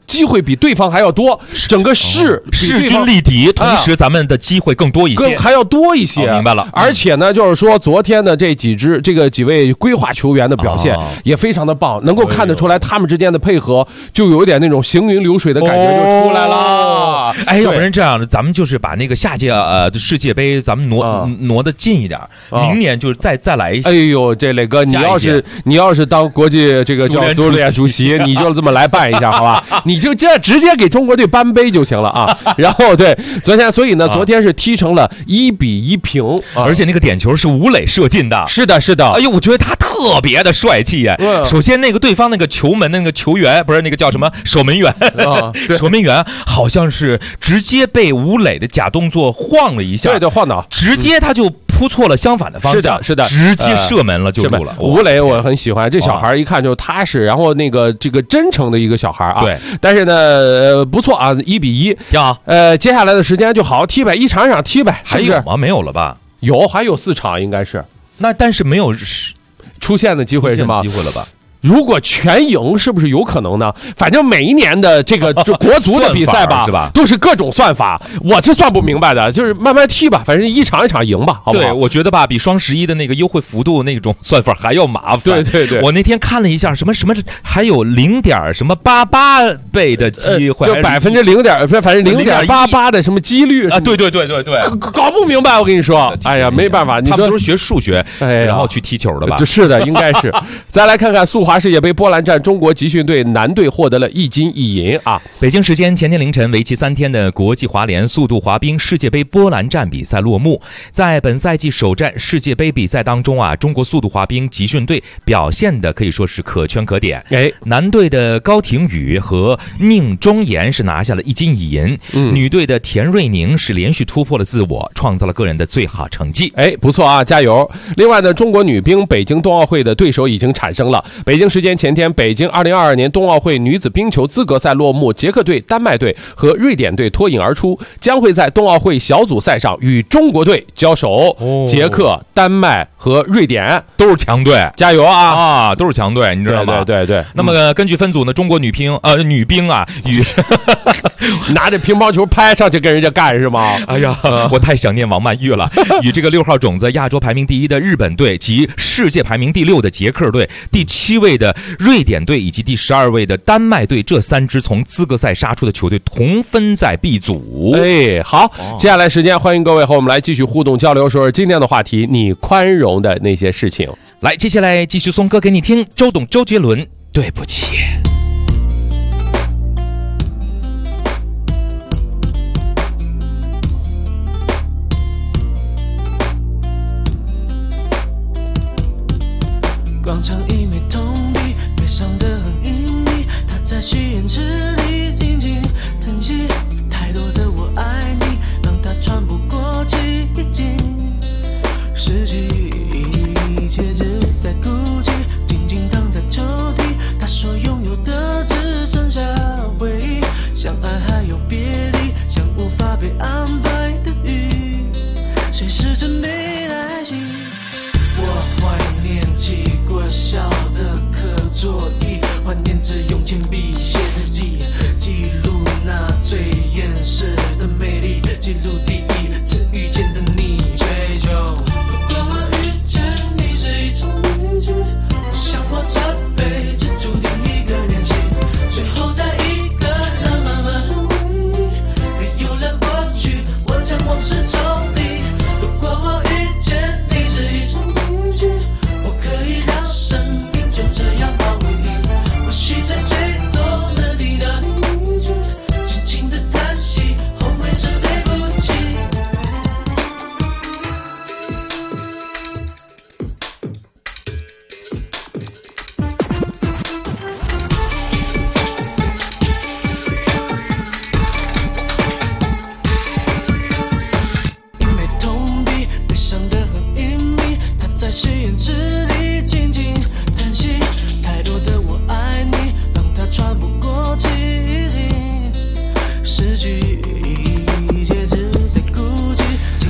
机会比对方还要多，整个势均力敌，同时咱们的机会更多一些， 还要多一些。 明白了。 而且呢，就是说昨天的这几位规划球员的表现也非常的棒，能够看得出来他们之间的配合就有点那种行云流水的感觉就出来了。 哎，要不然这样的，咱们就是把那个下届世界杯咱们挪得近一点，明年就是再来。 哎呦，这磊哥，你要是当国际这个叫足联主席，你就这么来办一下，好吧？你就这直接给中国队颁杯就行了啊。然后对，所以呢，昨天是踢成了1-1平， 而且那个点球是吴磊射进的。 是的，是的。 哎呦，我觉得他特别的帅气耶。首先那个对方那个球门那个球员不是那个叫什么守门员，守门员好像是直接被吴磊的假动作晃了一下， 对，晃倒， 直接他就扑错了相反的方向， 是的， 直接射门了，就入了。 吴磊我很喜欢，这小孩一看就踏实，然后这个真诚的一个小孩啊。 对， 但是呢，不错啊，1-1， 挺好。 接下来的时间就好好踢呗，一场一场踢呗。 还有吗？没有了吧？ 还有4场应该是。 那但是没有出现的机会是吗？ 机会了吧？ 如果全赢，是不是有可能呢？反正每一年的这个国足的比赛吧， 是吧？ 都是各种算法，我是算不明白的，就是慢慢踢吧，反正一场一场赢吧，好不好？ 对，我觉得吧，比双11的那个优惠幅度那种算法还要麻烦。 对， 我那天看了一下，什么还有0.88倍的机会， 就0.0不是，反正0.88的什么几率啊？对， 搞不明白，我跟你说，哎呀，没办法，你说都是学数学，然后去踢球的吧？ 是的，应该是。再来看看速滑世界杯波兰站，中国集训队男队获得了1金1银啊！ 北京时间前天凌晨，为期3天的国际滑联速度滑冰世界杯波兰站比赛落幕。在本赛季首站世界杯比赛当中啊，中国速度滑冰集训队表现的可以说是可圈可点。男队的高廷宇和宁忠言是拿下了1金1银，女队的田瑞宁是连续突破了自我，创造了个人的最好成绩。 不错啊，加油！另外呢，中国女兵北京冬奥会的对手已经产生了。北京时间前天，北京2022年冬奥会女子冰球资格赛落幕，捷克队、丹麦队和瑞典队脱颖而出，将会在冬奥会小组赛上与中国队交手。捷克、丹麦和瑞典都是强队， 加油啊！ 都是强队，你知道吗？ 对。 那么根据分组呢，中国女兵啊与拿着乒乓球拍上去跟人家干是吗？ 哎呀，我太想念王曼玉了。与这个6号种子亚洲排名第1的日本队及世界排名第6的捷克队、第7位的瑞典队以及第12位的丹麦队这3支从资格赛杀出的球队同分在 B 组。 好，接下来时间欢迎各位和我们来继续互动交流，说说今天的话题，你宽容的那些事情。 来，接下来继续送歌给你听，周杰伦，对不起。 广场一枚铜币，悲伤得很隐秘，他在许愿池里静静叹息，太多的我爱你，让他喘不过气，失去一切只在哭泣，静静躺在抽屉，他说拥有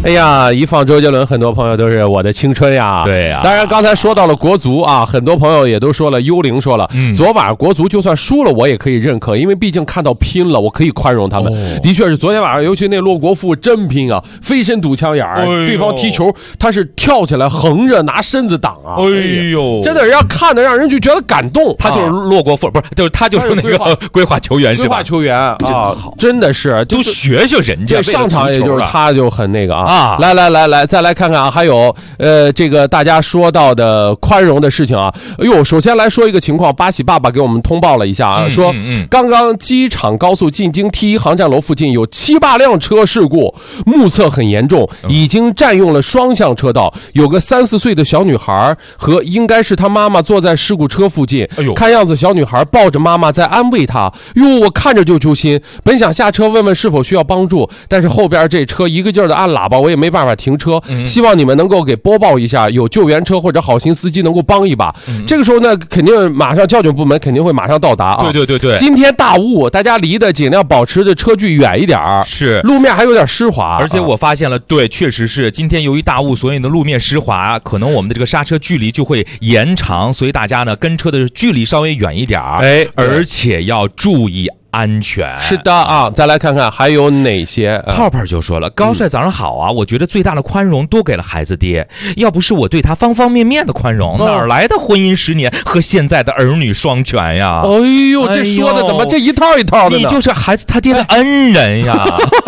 哎呀，一放周杰伦，很多朋友都是我的青春呀。 对呀， 当然刚才说到了国足啊，很多朋友也都说了，幽灵说了，昨晚上国足就算输了，我也可以认可，因为毕竟看到拼了，我可以宽容他们。的确是，昨天晚上尤其那骆国富真拼啊，飞身堵枪眼儿，对方踢球他是跳起来横着拿身子挡啊， 哎呦， 真的要看的让人就觉得感动。 他就是骆国富，不是，就是他就是那个规划球员是吧？ 规划球员啊，真的是都学学人家， 上场也就是他就很那个啊。来，再来看看啊，还有这个大家说到的宽容的事情啊。哎呦，首先来说一个情况，八喜爸爸给我们通报了一下啊，说刚刚机场高速进京 T1 航站楼附近有7、8辆车事故，目测很严重，已经占用了双向车道，有个3、4岁的小女孩和应该是她妈妈坐在事故车附近，看样子小女孩抱着妈妈在安慰她。哟，我看着就揪心，本想下车问问是否需要帮助，但是后边这车一个劲儿的按喇叭，我也没办法停车。希望你们能够给播报一下，有救援车或者好心司机能够帮一把。这个时候呢，肯定马上交警部门肯定会马上到达啊。 对， 今天大雾，大家离的尽量保持的车距远一点， 是路面还有点湿滑， 而且我发现了，对，确实是今天由于大雾，所以呢路面湿滑，可能我们的这个刹车距离就会延长，所以大家呢跟车的距离稍微远一点，而且要注意安全。 是的啊，再来看看还有哪些。 泡泡就说了，高帅早上好啊，我觉得最大的宽容都给了孩子爹，要不是我对他方方面面的宽容，哪来的婚姻10年和现在的儿女双全呀？ 哎呦，这说的怎么这一套一套的呢？ 你就是孩子他爹的恩人呀。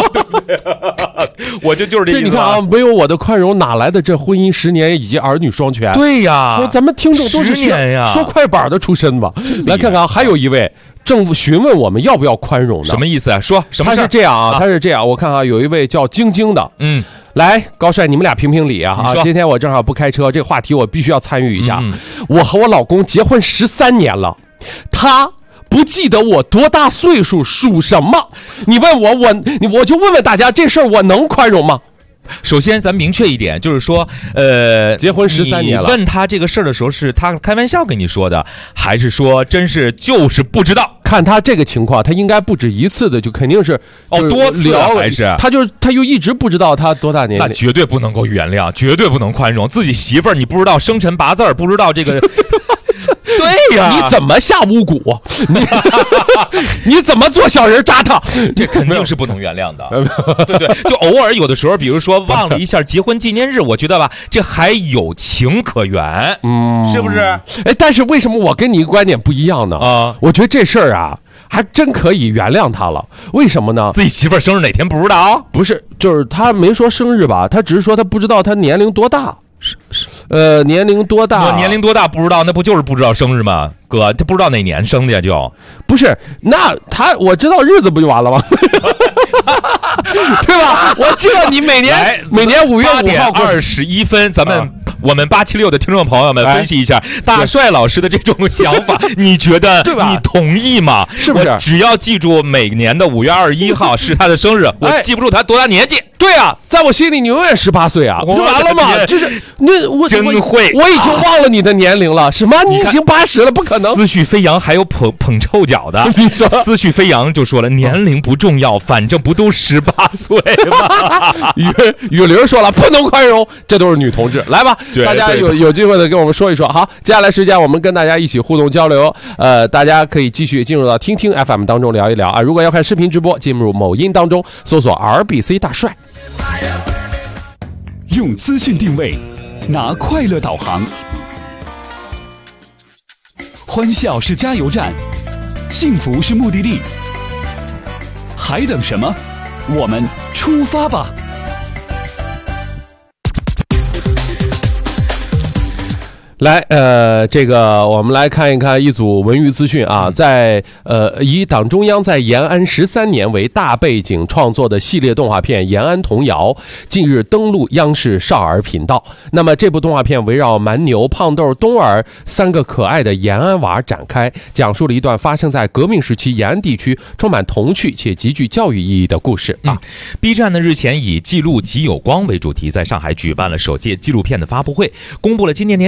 我就是这你看啊，没有我的宽容，哪来的这婚姻10年以及儿女双全？ 对呀， 咱们听众都是 10年呀， 说快板的出身吧。来看看啊，还有一位政府询问我们要不要宽容呢？ 什么意思啊？说什么事？ 他是这样啊，他是这样，我看看有一位叫晶晶的，来，高帅，你们俩评评理啊！今天我正好不开车，这个话题我必须要参与一下。我和我老公结婚13年了，他不记得我多大岁数，属什么？你问我就问问大家，这事儿我能宽容吗？ 首先咱明确一点，就是说结婚13年了， 你问他这个事儿的时候是他开玩笑跟你说的，还是说真是就是不知道？ 看他这个情况，他应该不止一次的，就肯定是多次还是他就一直不知道他多大年龄， 那绝对不能够原谅，绝对不能宽容。自己媳妇儿你不知道生辰八字，不知道这个对呀， 你怎么下巫蛊？你怎么做小人扎他？ 这肯定是不能原谅的。对，就偶尔有的时候，比如说忘了一下结婚纪念日，我觉得吧，这还有情可原，是不是？ 哎，但是为什么我跟你观点不一样呢？我觉得这事儿啊，还真可以原谅他了。为什么呢？ 自己媳妇儿生日哪天不知道？ 不是，就是他没说生日吧？他只是说他不知道他年龄多大。年龄多大？ 年龄多大不知道，那不就是不知道生日吗？哥，他不知道哪年生的呀？就不是，那我知道日子不就完了吗？对吧？我知道你每年5月5号 8:21分，我们876的听众朋友们分析一下大帅老师的这种想法，你觉得对吧？ 你同意吗？ 是不是？ 我只要记住每年的5月21号是他的生日，我记不住他多大年纪。 对啊，在我心里你永远18岁啊，不就完了吗？就是我真会， 我已经忘了你的年龄了。什么？你已经80了？不可能！ 思绪飞扬还有捧臭脚的， 你说思绪飞扬就说了，年龄不重要，反正不都18岁吗？ 雨林说了，不能宽容，这都是女同志。来吧，大家有机会的跟我们说一说。好，接下来时间我们跟大家一起互动交流。大家可以继续进入到听听 FM 当中聊一聊啊。如果要看视频直播，进入某音当中搜索 RBC 大帅。 用资讯定位，拿快乐导航。欢笑是加油站，幸福是目的地。还等什么？我们出发吧！ 来，这个我们来看一看一组文娱资讯啊，在以党中央在延安13年为大背景创作的系列动画片《延安童谣》近日登陆央视少儿频道。那么这部动画片围绕蛮牛、胖豆、冬儿3个可爱的延安娃展开，讲述了一段发生在革命时期延安地区充满童趣且极具教育意义的故事啊。 B 站呢日前以记录即有光为主题，在上海举办了首届纪录片的发布会，公布了今年年底已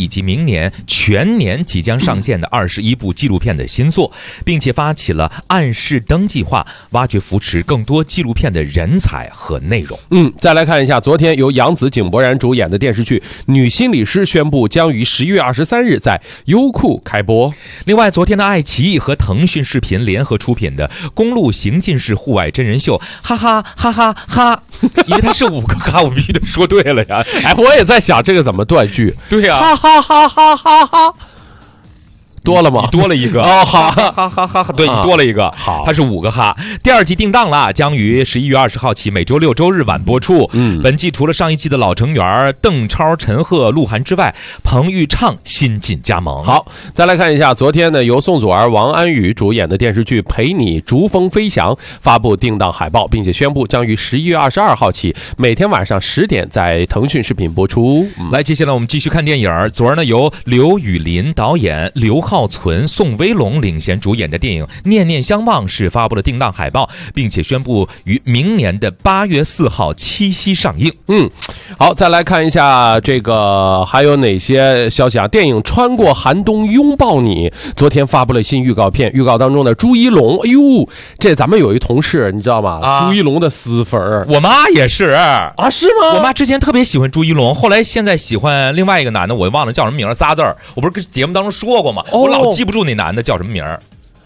及明年全年即将上线的21部纪录片的新作，并且发起了暗示灯计划，挖掘扶持更多纪录片的人才和内容。 再来看一下，昨天由杨紫、井柏然主演的电视剧《女心理师》宣布将于11月23日在优酷开播。 另外，昨天的爱奇艺和腾讯视频联合出品的公路行进式户外真人秀，哈哈哈哈哈，因为它是5个哈，我必须得说对了呀。 哎，我也在想这个怎么断句。 对呀， 哈哈哈哈哈哈。多了吗？ 你多了一个哦，好， 哈哈哈哈，对，你多了一个， 好， 它是5个哈。第2季定档了，将于11月20号起每周6、周日晚播出。本季除了上一季的老成员邓超、陈赫、鹿晗之外，彭昱畅新晋加盟。 好，再来看一下，昨天呢，由宋祖儿、王安宇主演的电视剧《陪你逐风飞翔》发布定档海报，并且宣布将于11月22号起每天晚上10点在腾讯视频播出。 来，接下来我们继续看电影。昨儿呢，由刘宇霖导演、刘浩存、宋威龙领衔主演的电影《念念相忘》是发布了定档海报，并且宣布于明年的8月4号七夕上映。 好，再来看一下这个还有哪些消息啊？电影《穿过寒冬拥抱你》昨天发布了新预告片，预告当中的朱一龙，哎呦，这咱们有一同事你知道吗？朱一龙的死粉儿， 我妈也是啊，是吗？ 我妈之前特别喜欢朱一龙，后来现在喜欢另外一个男的，我忘了叫什么名儿，3字儿，我不是跟节目当中说过吗？我老记不住那男的叫什么名儿。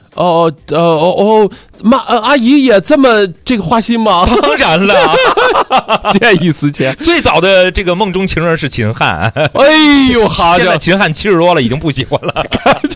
妈，阿姨也这么这个花心吗？ 当然了， 见异思迁。 最早的这个梦中情人是秦汉， 哎呦，好， 现在秦汉70多了，已经不喜欢了。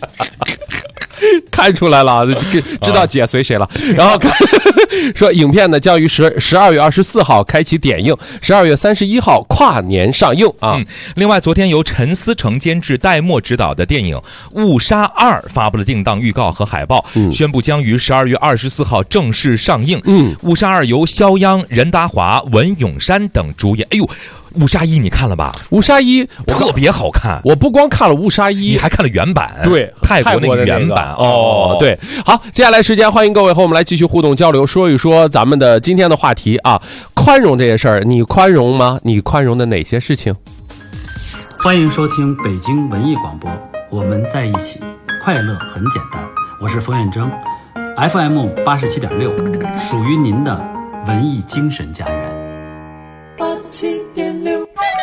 看出来了，知道姐随谁了。然后说影片呢将于12月24号开启点映，12月31号跨年上映啊。 另外，昨天由陈思诚监制、戴墨执导的电影《误杀2》发布了定档预告和海报，宣布将于12月24号正式上映。误杀2由肖央、任达华、文咏珊等主演。哎呦，误杀1你看了吧？ 误杀1 特别好看， 我不光看了误杀1， 你还看了原版， 对， 泰国那个原版哦，对。好，接下来时间欢迎各位和我们来继续互动交流，说一说咱们的今天的话题啊，宽容这些事儿，你宽容吗？你宽容的哪些事情？ 欢迎收听北京文艺广播，我们在一起，快乐很简单。我是冯远征 ，FM 87.6，属于您的文艺精神家园。 87.6。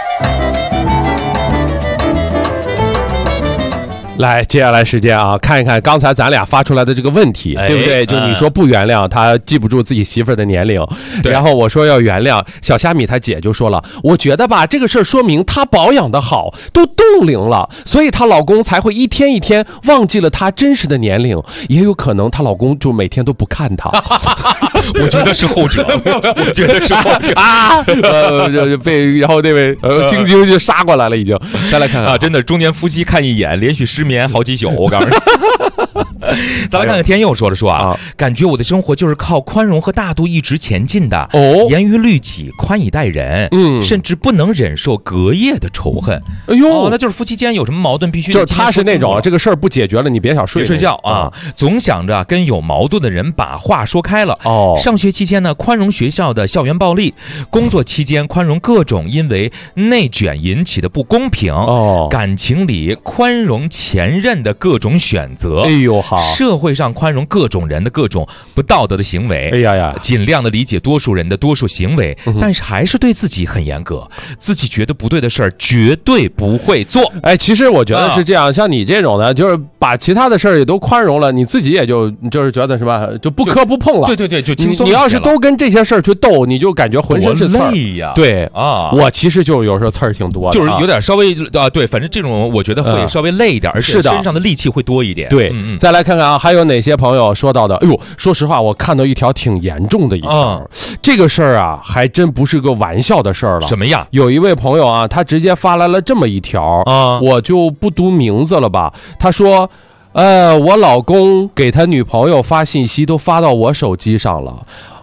来，接下来时间啊，看一看刚才咱俩发出来的这个问题，对不对？就你说不原谅他，记不住自己媳妇儿的年龄，然后我说要原谅。小虾米他姐就说了，我觉得吧，这个事儿说明她保养的好，都冻龄了，所以她老公才会一天一天忘记了她真实的年龄，也有可能她老公就每天都不看她。 我觉得是后者，我觉得是后者啊，然后那位晶晶就杀过来了，已经。再来看看啊，真的中年夫妻看一眼，连续失眠好几宿，我告诉你。咱来看看天佑说啊，感觉我的生活就是靠宽容和大度一直前进的。严于律己，宽以待人，甚至不能忍受隔夜的仇恨。 哎呦， 那就是夫妻间有什么矛盾必须就是他是那种这个事儿不解决了，你别想睡觉啊，总想着跟有矛盾的人把话说开了。上学期间呢，宽容学校的校园暴力；工作期间宽容各种因为内卷引起的不公平；感情里宽容前任的各种选择。 哎呦好， 社会上宽容各种人的各种不道德的行为。 哎呀呀， 尽量的理解多数人的多数行为，但是还是对自己很严格，自己觉得不对的事儿绝对不会做。 哎，其实我觉得是这样，像你这种的，就是把其他的事儿也都宽容了，你自己也就是觉得什么就不磕不碰了。 对，就轻松。 你要是都跟这些事儿去斗，你就感觉浑身是刺儿呀。 对啊，我其实就有时候刺儿挺多的， 就是有点稍微对，反正这种我觉得会稍微累一点，而且身上的力气会多一点。 对，再来看看啊，还有哪些朋友说到的？哎呦，说实话，我看到一条挺严重的一条，这个事儿啊，还真不是个玩笑的事儿了。 什么呀？ 有一位朋友啊，他直接发来了这么一条我就不读名字了吧。他说，我老公给他女朋友发信息都发到我手机上了。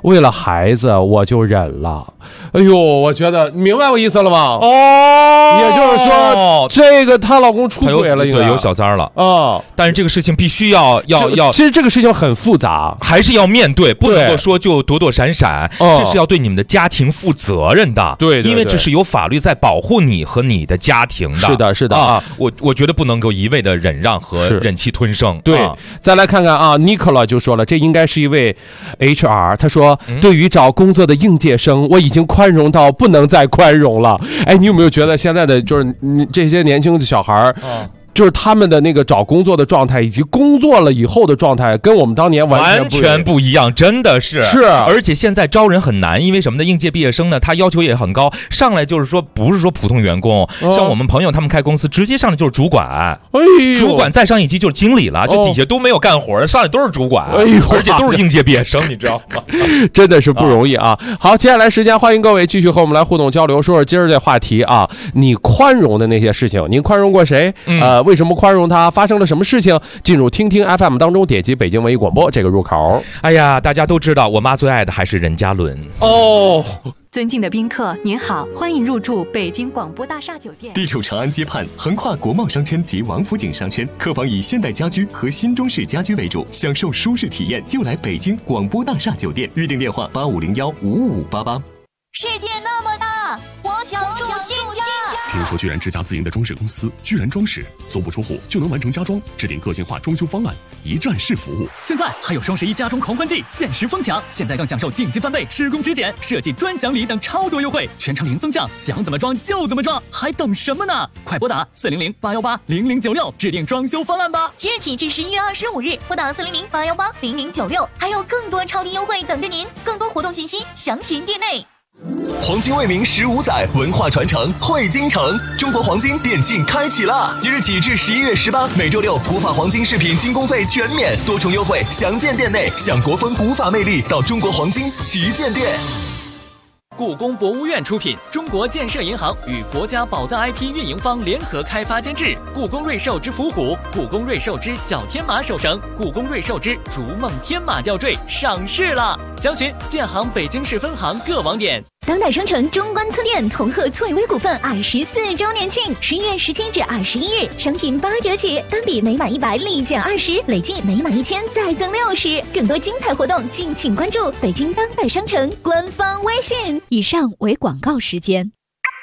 为了孩子我就忍了。哎呦，我觉得明白我意思了吗？也就是说，这个她老公出轨了， 有小三了但是这个事情必须要， 其实这个事情很复杂， 还是要面对，不能够说就躲躲闪闪，这是要对你们的家庭负责任的。 对， 因为这是有法律在保护你和你的家庭的。 是的我觉得不能够一味的忍让和忍气吞声。 对，再来看看Nicola 就说了，这应该是一位 HR， 他说对于找工作的应届生，我已经宽容到不能再宽容了。哎，你有没有觉得现在的就是这些年轻的小孩就是他们的那个找工作的状态，以及工作了以后的状态，跟我们当年完全不一样，真的是。而且现在招人很难，因为什么呢？应届毕业生呢，他要求也很高，上来就是说不是说普通员工，像我们朋友他们开公司，直接上来就是主管，主管再上一级就是经理了，就底下都没有干活的，上来都是主管，而且都是应届毕业生，你知道吗？ 真的是不容易啊！好，接下来时间欢迎各位继续和我们来互动交流，说说今儿这话题啊，你宽容的那些事情，您宽容过谁？为什么宽容他？发生了什么事情？进入听听 FM 当中，点击北京文艺广播这个入口。 哎呀，大家都知道，我妈最爱的还是任嘉伦尊敬的宾客，您好，欢迎入住北京广播大厦酒店。 地处长安街畔，横跨国贸商圈及王府井商圈，客房以现代家居和新中式家居为主，享受舒适体验就来北京广播大厦酒店。预订电话8501-55588。 世界那么大，我想住新家。 听说居然之家自营的装饰公司居然装饰足不出户就能完成家装，制定个性化装修方案，一站式服务。 现在还有双11家装狂欢季，限时疯抢！现在更享受定金翻倍、施工质检、设计专享礼等超多优惠，全程零增项，想怎么装就怎么装，还等什么呢？快拨打400-818-0096制定装修方案吧！ 即日起至11月25日，拨打400-818-0096，还有更多超低优惠等着您。更多活动信息详询店内。 黄金卫明15载，文化传承汇京城。中国黄金电竞开启了，即日起至11月18，每周六古法黄金饰品精工费全免，多重优惠详见店内。享国风古法魅力，到中国黄金旗舰店。 故宫博物院出品，中国建设银行与国家宝藏 IP 运营方联合开发监制。故宫瑞兽之伏虎、故宫瑞兽之小天马手绳、故宫瑞兽之逐梦天马吊坠上市了，详询建行北京市分行各网点。 当代商城中关村店同贺翠微股份24周年庆，11月17至21日，商品8折起，单笔每满100立减20，累计每满1000再增60。更多精彩活动，敬请关注北京当代商城官方微信。 以上为广告时间。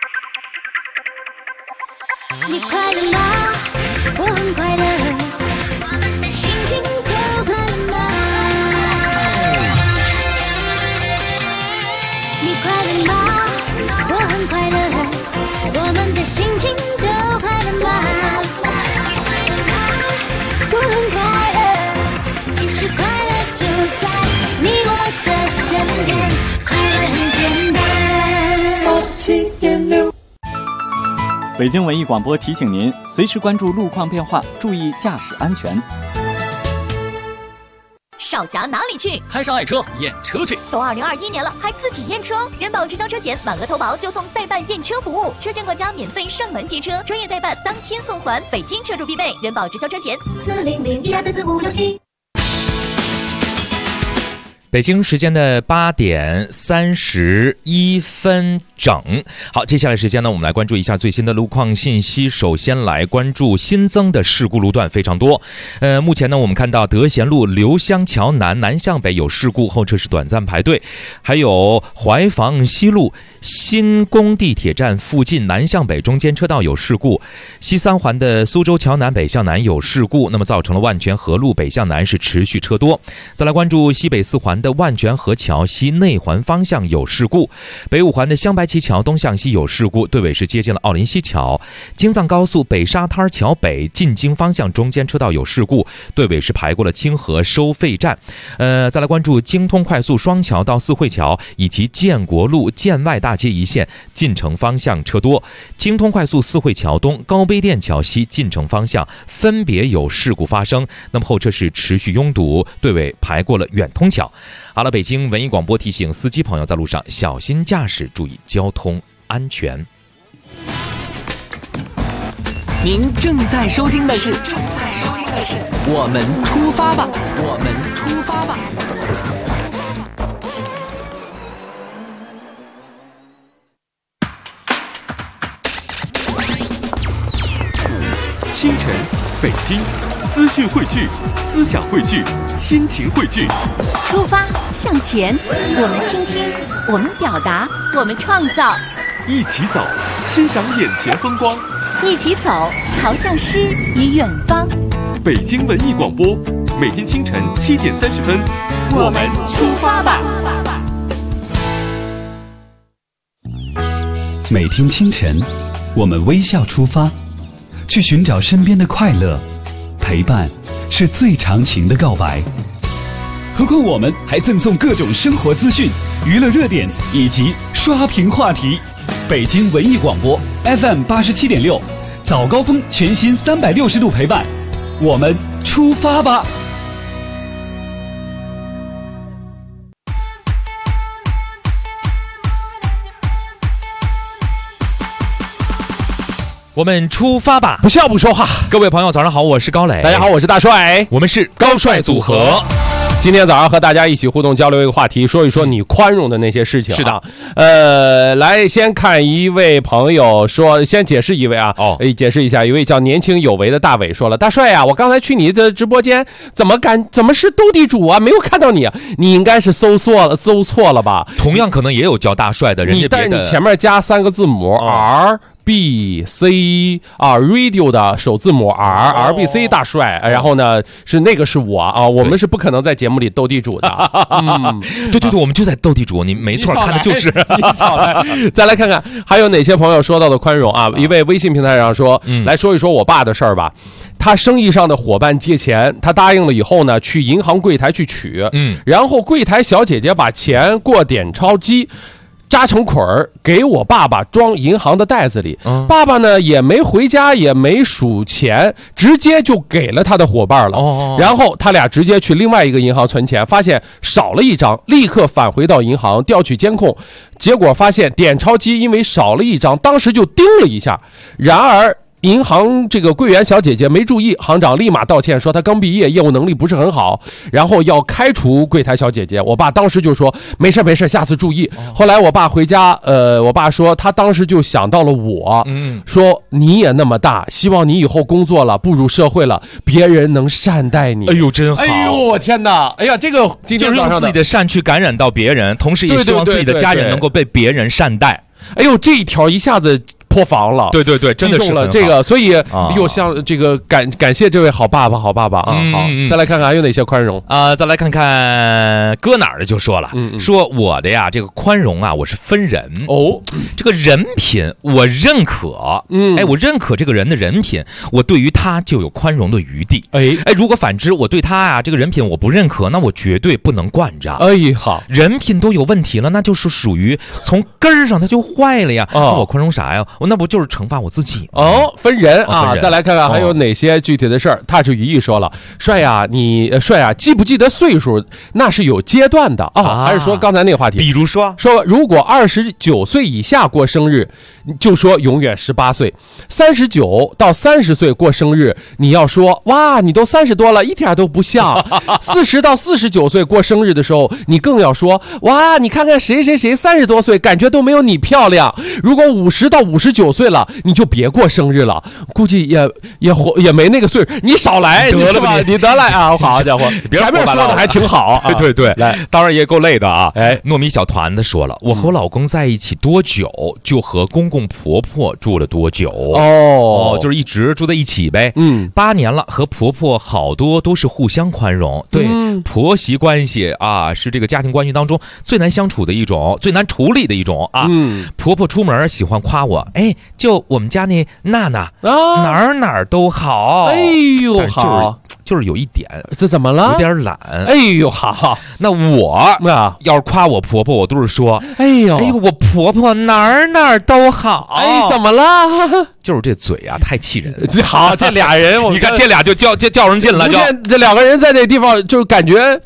你快乐吗？我很快乐，我们的心情都快乐吗？你快乐吗？我很快乐，我们的心情都快乐吗？我很快乐，其实快乐就在你我的身边，快乐很简单。7.6 北京文艺广播提醒您，随时关注路况变化，注意驾驶安全。 少侠哪里去？ 开上爱车验车去。 都2021年了，还自己验车？人保直销车险满额投保就送代办验车服务，车险管家免费上门接车，专业代办当天送还，北京车主必备。人保直销车险400-1234567。 北京时间的8点31分整。好，接下来时间呢，我们来关注一下最新的路况信息。首先来关注新增的事故路段非常多。目前呢，我们看到德贤路刘香桥南向北有事故，后车是短暂排队；还有怀房西路新宫地铁站附近南向北中间车道有事故，西三环的苏州桥南北向南有事故，那么造成了万泉河路北向南是持续车多。再来关注西北四环的万泉河桥西内环方向有事故，北五环的镶白旗桥东向西有事故，队尾是接近了奥林西桥。京藏高速北沙滩桥北进京方向中间车道有事故，队尾是排过了清河收费站。再来关注京通快速双桥到四惠桥以及建国路建外大街一线进城方向车多，京通快速四惠桥东高碑店桥西进城方向分别有事故发生，那么后车是持续拥堵，队尾排过了远通桥。好了，北京文艺广播提醒司机朋友在路上小心驾驶，注意交通安全。 您正在收听的是我们出发吧，我们出发吧。 清晨，北京，资讯汇聚，思想汇聚，亲情汇聚。 出发向前，我们倾听，我们表达，我们创造。 一起走，欣赏眼前风光。 一起走，朝向诗与远方。 北京文艺广播，每天清晨7点30分， 我们出发吧。 每天清晨，我们微笑出发，去寻找身边的快乐。陪伴是最长情的告白。何况我们还赠送各种生活资讯、娱乐热点以及刷屏话题。北京文艺广播 FM 87.6，早高峰全新360度陪伴，我们出发吧。 我们出发吧， 不笑不说话。 各位朋友早上好，我是高磊。 大家好，我是大帅， 我们是高帅组合。 今天早上和大家一起互动交流一个话题，说一说你宽容的那些事情。 是的， 来先看一位朋友说，先解释一位啊，解释一下，一位叫年轻有为的大伟说了，大帅啊，我刚才去你的直播间，怎么是斗地主啊？没有看到你，你应该是搜错了吧？ 同样可能也有叫大帅的人家别的， 但是你前面加3个字母RBC 啊 ，radio 的首字母 RBC 大帅，然后呢是那个是我啊，我们是不可能在节目里斗地主的。 对，我们就在斗地主，你没错，看的就是。 你少来，再来看看还有哪些朋友说到的宽容啊？一位微信平台上说，来说一说我爸的事儿吧。他生意上的伙伴借钱，他答应了以后呢，去银行柜台去取，然后柜台小姐姐把钱过点钞机扎成捆儿给我爸爸装银行的袋子里，爸爸呢也没回家也没数钱，直接就给了他的伙伴了。然后他俩直接去另外一个银行存钱，发现少了一张，立刻返回到银行调取监控，结果发现点钞机因为少了一张，当时就叮了一下。然而银行这个柜员小姐姐没注意，行长立马道歉说她刚毕业，业务能力不是很好，然后要开除柜台小姐姐。我爸当时就说没事，下次注意。后来我爸回家，我爸说他当时就想到了我，说你也那么大，希望你以后工作了，步入社会了，别人能善待你。 哎呦，真好！ 哎呦，我天哪！哎呀，这个今天就是用自己的善去感染到别人，同时也希望自己的家人能够被别人善待。 哎呦，这一条一下子破防了， 对，真的是了这个，所以又像这个感谢这位好爸爸啊！好，再来看看还有哪些宽容啊？再来看看搁哪儿的就说了，说我的呀这个宽容啊，我是分人哦，这个人品我认可，我认可这个人的人品，我对于他就有宽容的余地。如果反之，我对他啊这个人品我不认可，那我绝对不能惯着。 好， 人品都有问题了，那就是属于从根儿上他就坏了呀。那我宽容啥呀？那不就是惩罚我自己分人啊！再来看看还有哪些具体的事儿。touch 语义说了，帅呀，记不记得岁数？那是有阶段的啊。还是说刚才那个话题？ 比如说如果29岁以下过生日，就说永远18岁；39到30岁过生日，你要说哇，你都30多了，一点都不像；40到49岁过生日的时候，你更要说哇，你看看谁30多岁，感觉都没有你漂亮。如果50到59岁了，你就别过生日了，估计也没那个岁数。你少来，你是吧？你得来啊！好家伙，前面说的还挺好。 对， 来， 当然也够累的啊。糯米小团子说了，我和我老公在一起多久，就和公公婆婆住了多久。就是一直住在一起呗。8年了，和婆婆好多都是互相宽容。对，婆媳关系啊，是这个家庭关系当中最难相处的一种，最难处理的一种啊。婆婆出门喜欢夸我，就我们家那娜哪儿都好。 哎呦，好， 就是有一点， 这怎么了？ 有点懒。 哎呦，好， 那我要是夸我婆婆，我都是说， 哎呦， 我婆婆哪儿都好。 怎么了？ 就是这嘴啊，太气人。 好，这俩人， 你看这俩就较上劲了。 这两个人在这地方，就感觉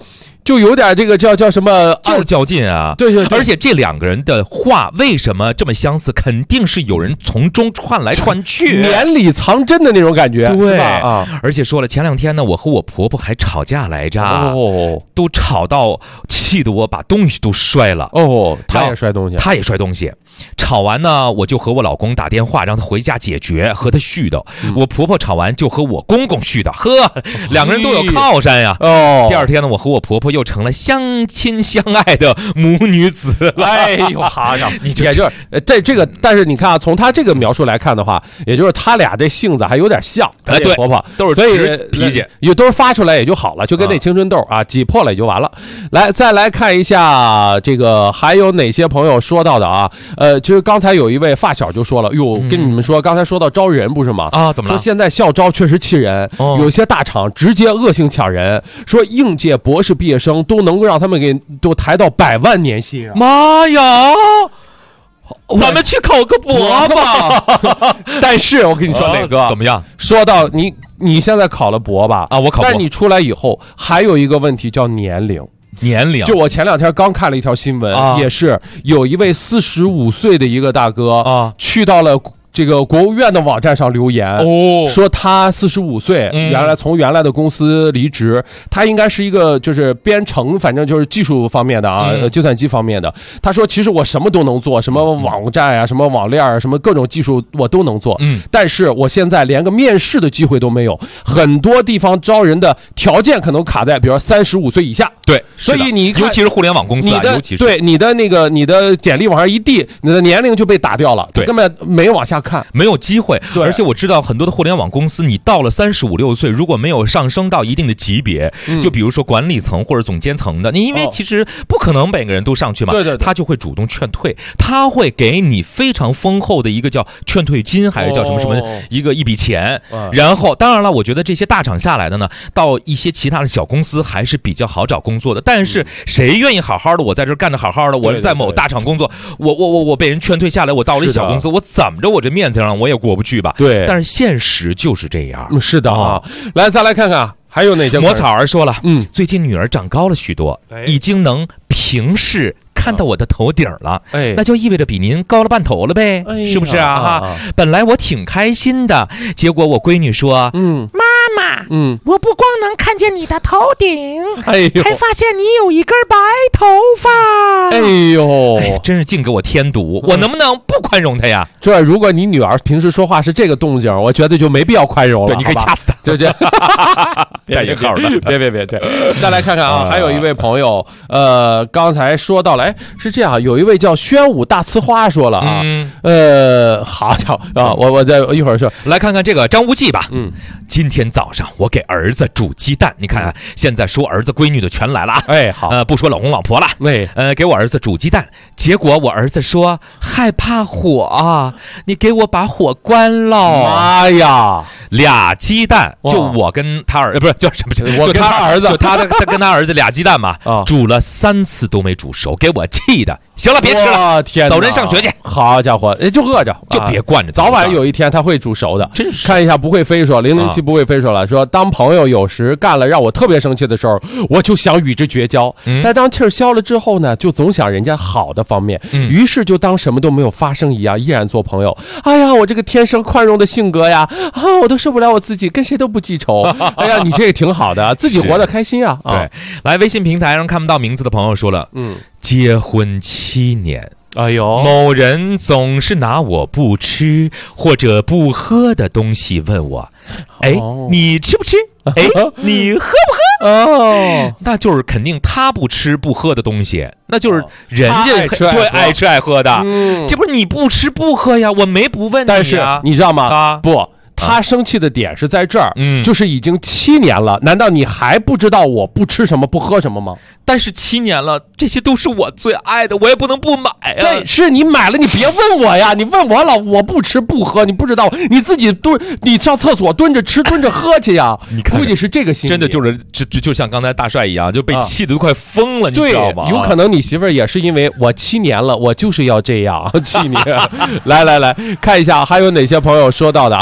就有点这个叫什么， 就是较劲啊。 对， 而且这两个人的话为什么这么相似？肯定是有人从中串来串去， 绵里藏针的那种感觉。 对啊， 而且说了，前2天呢，我和我婆婆还吵架来着，都吵到气得我把东西都摔了。 她也摔东西， 她也摔东西。吵完呢，我就和我老公打电话让他回家解决，和他絮叨。我婆婆吵完就和我公公絮叨，两个人都有靠山呀。第2天呢，我和我婆婆又成了相亲相爱的母女子了。 哎呦，好家伙！也就是这个，但是你看啊，从他这个描述来看的话，也就是他俩这性子还有点像。 对， 婆婆都是所以脾气， 也都是发出来也就好了，就跟那青春痘啊挤破了也就完了。来，再来看一下这个还有哪些朋友说到的啊？其实刚才有一位发小就说了，哟，跟你们说，刚才说到招人不是吗？ 啊，怎么了？ 说现在校招确实气人，有些大厂直接恶性抢人，说应届博士毕业生都能够让他们都抬到100万年薪啊！ 妈呀！咱们去考个博吧。 但是我跟你说，磊哥怎么样？ 说到你现在考了博吧？ 啊，我考博。 但你出来以后还有一个问题叫年龄。就我前2天刚看了一条新闻，也是有一位45岁的一个大哥去到了这个国务院的网站上留言，说他45岁，从原来的公司离职，他应该是一个就是编程，反正就是技术方面的啊，计算机方面的。他说其实我什么都能做，什么网站啊，什么网链啊，什么各种技术我都能做，但是我现在连个面试的机会都没有，很多地方招人的条件可能卡在比如35岁以下。 对， 所以你尤其是互联网公司，尤其是对你的简历往上一递，你的年龄就被打掉了， 对， 根本没往下看， 没有机会。而且我知道很多的互联网公司，你到了35、6岁，如果没有上升到一定的级别，就比如说管理层或者总监层的，你因为其实不可能每个人都上去嘛， 对， 他就会主动劝退，他会给你非常丰厚的一个叫劝退金，还是叫什么一笔钱。然后当然了，我觉得这些大厂下来的呢，到一些其他的小公司还是比较好找工作的。但是谁愿意好好的我在这干着好好的，我是在某大厂工作，我被人劝退下来，我到了一小公司，我怎么着我这面子上我也过不去吧？ 对， 但是现实就是这样。 是的啊，来再来看看还有哪些。 抹草儿说了，最近女儿长高了许多，已经能平视看到我的头顶了，那就意味着比您高了半头了呗，是不是啊？本来我挺开心的，结果我闺女说， 妈妈，我不光能看见你的头顶，还发现你有一根白头发。 哎呦， 真是净给我添堵，我能不能不宽容她呀？ 这如果你女儿平时说话是这个动静，我觉得就没必要宽容了。 对，你可以掐死她， 对。带引号的，别，对。再来看看啊，还有一位朋友，刚才说到了，是这样，有一位叫宣武大呲花说了啊，好家伙啊，我再一会儿说， 来看看这个张无忌吧。今天早上我给儿子煮鸡蛋，你看现在说儿子闺女的全来了啊。 好， 不说老公老婆了。给我儿子煮鸡蛋，结果我儿子说害怕火，你给我把火关了。 妈呀 ，2鸡蛋，就我跟他不是叫什么？ 就他儿子， 就他跟他儿子2鸡蛋嘛，煮了3次都没煮熟，给我气的。行了，别吃了， 天， 走人上学去。 好家伙，就饿着， 就别惯着， 早晚有一天他会煮熟的。 真是。 看一下不会飞说007不会飞说了，说当朋友有时干了让我特别生气的时候，我就想与之绝交，但当气儿消了之后呢，就总想人家好的方面，于是就当什么都没有发生一样，依然做朋友。哎呀，我这个天生宽容的性格呀，我都受不了我自己，跟谁都不记仇。哎呀，你这个挺好的，自己活得开心啊。 对，来微信平台上看不到名字的朋友说了，结婚7年。 哎呦， 某人总是拿我不吃或者不喝的东西问我，你吃不吃？你喝不喝？那就是肯定他不吃不喝的东西，那就是人家对爱吃爱喝的。这不是你不吃不喝呀，我没不问你啊。 但是你知道吗？不。他生气的点是在这儿，就是已经7年了，难道你还不知道我不吃什么不喝什么吗？ 但是7年了，这些都是我最爱的，我也不能不买啊。 对，是你买了，你别问我呀，你问我了，我不吃不喝，你不知道，你自己你上厕所蹲着吃蹲着喝去呀。你看，估计是这个心理， 真的就是就像刚才大帅一样，就被气得都快疯了，你知道吗？ 有可能你媳妇儿也是因为我7年了，我就是要这样气你。来看一下还有哪些朋友说到的啊？小可爱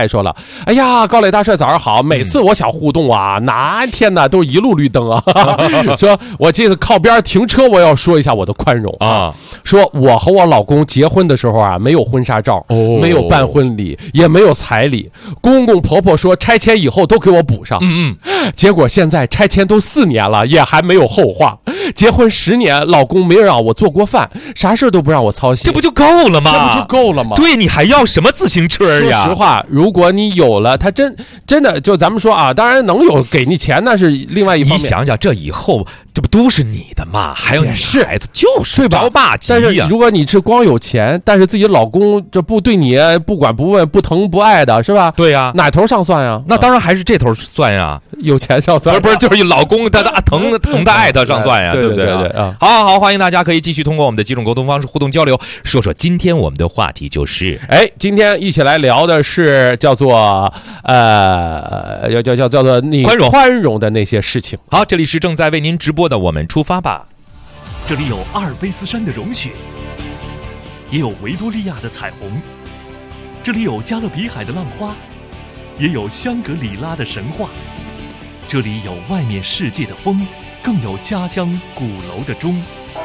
还说了，哎呀，高磊大帅早上好，每次我想互动啊，哪天呢都一路绿灯啊。说我这个靠边停车，我要说一下我的宽容啊。说我和我老公结婚的时候啊，没有婚纱照，没有办婚礼，也没有彩礼，公公婆婆说拆迁以后都给我补上。结果现在拆迁都4年了，也还没有后话。结婚10年，老公没有让我做过饭，啥事都不让我操心， 这不就够了吗？ 这不就够了吗？ 对，你还要什么自行车呀？ 说实话，如果你有了，他真的就咱们说啊，当然能有给你钱那是另外一方面。 你想想，这以后这不都是你的吗？还有你孩子，就是对吧？ 着霸气。 但是如果你是光有钱，但是自己老公这不对你不管不问、不疼不爱的，是吧？ 对呀， 哪头上算呀？ 那当然还是这头算呀， 有钱上算。 不是，就是老公他疼的爱他上算呀，对不对？好，欢迎大家可以继续通过我们的几种沟通方式互动交流，说说今天我们的话题就是， 今天一起来聊的是叫做叫做你宽容的那些事情。 好，这里是正在为您直播的我们出发吧。 这里有阿尔卑斯山的融雪，也有维多利亚的彩虹，这里有加勒比海的浪花，也有香格里拉的神话，这里有外面世界的风，更有家乡鼓楼的钟。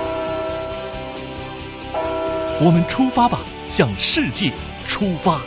我们出发吧，向世界出发。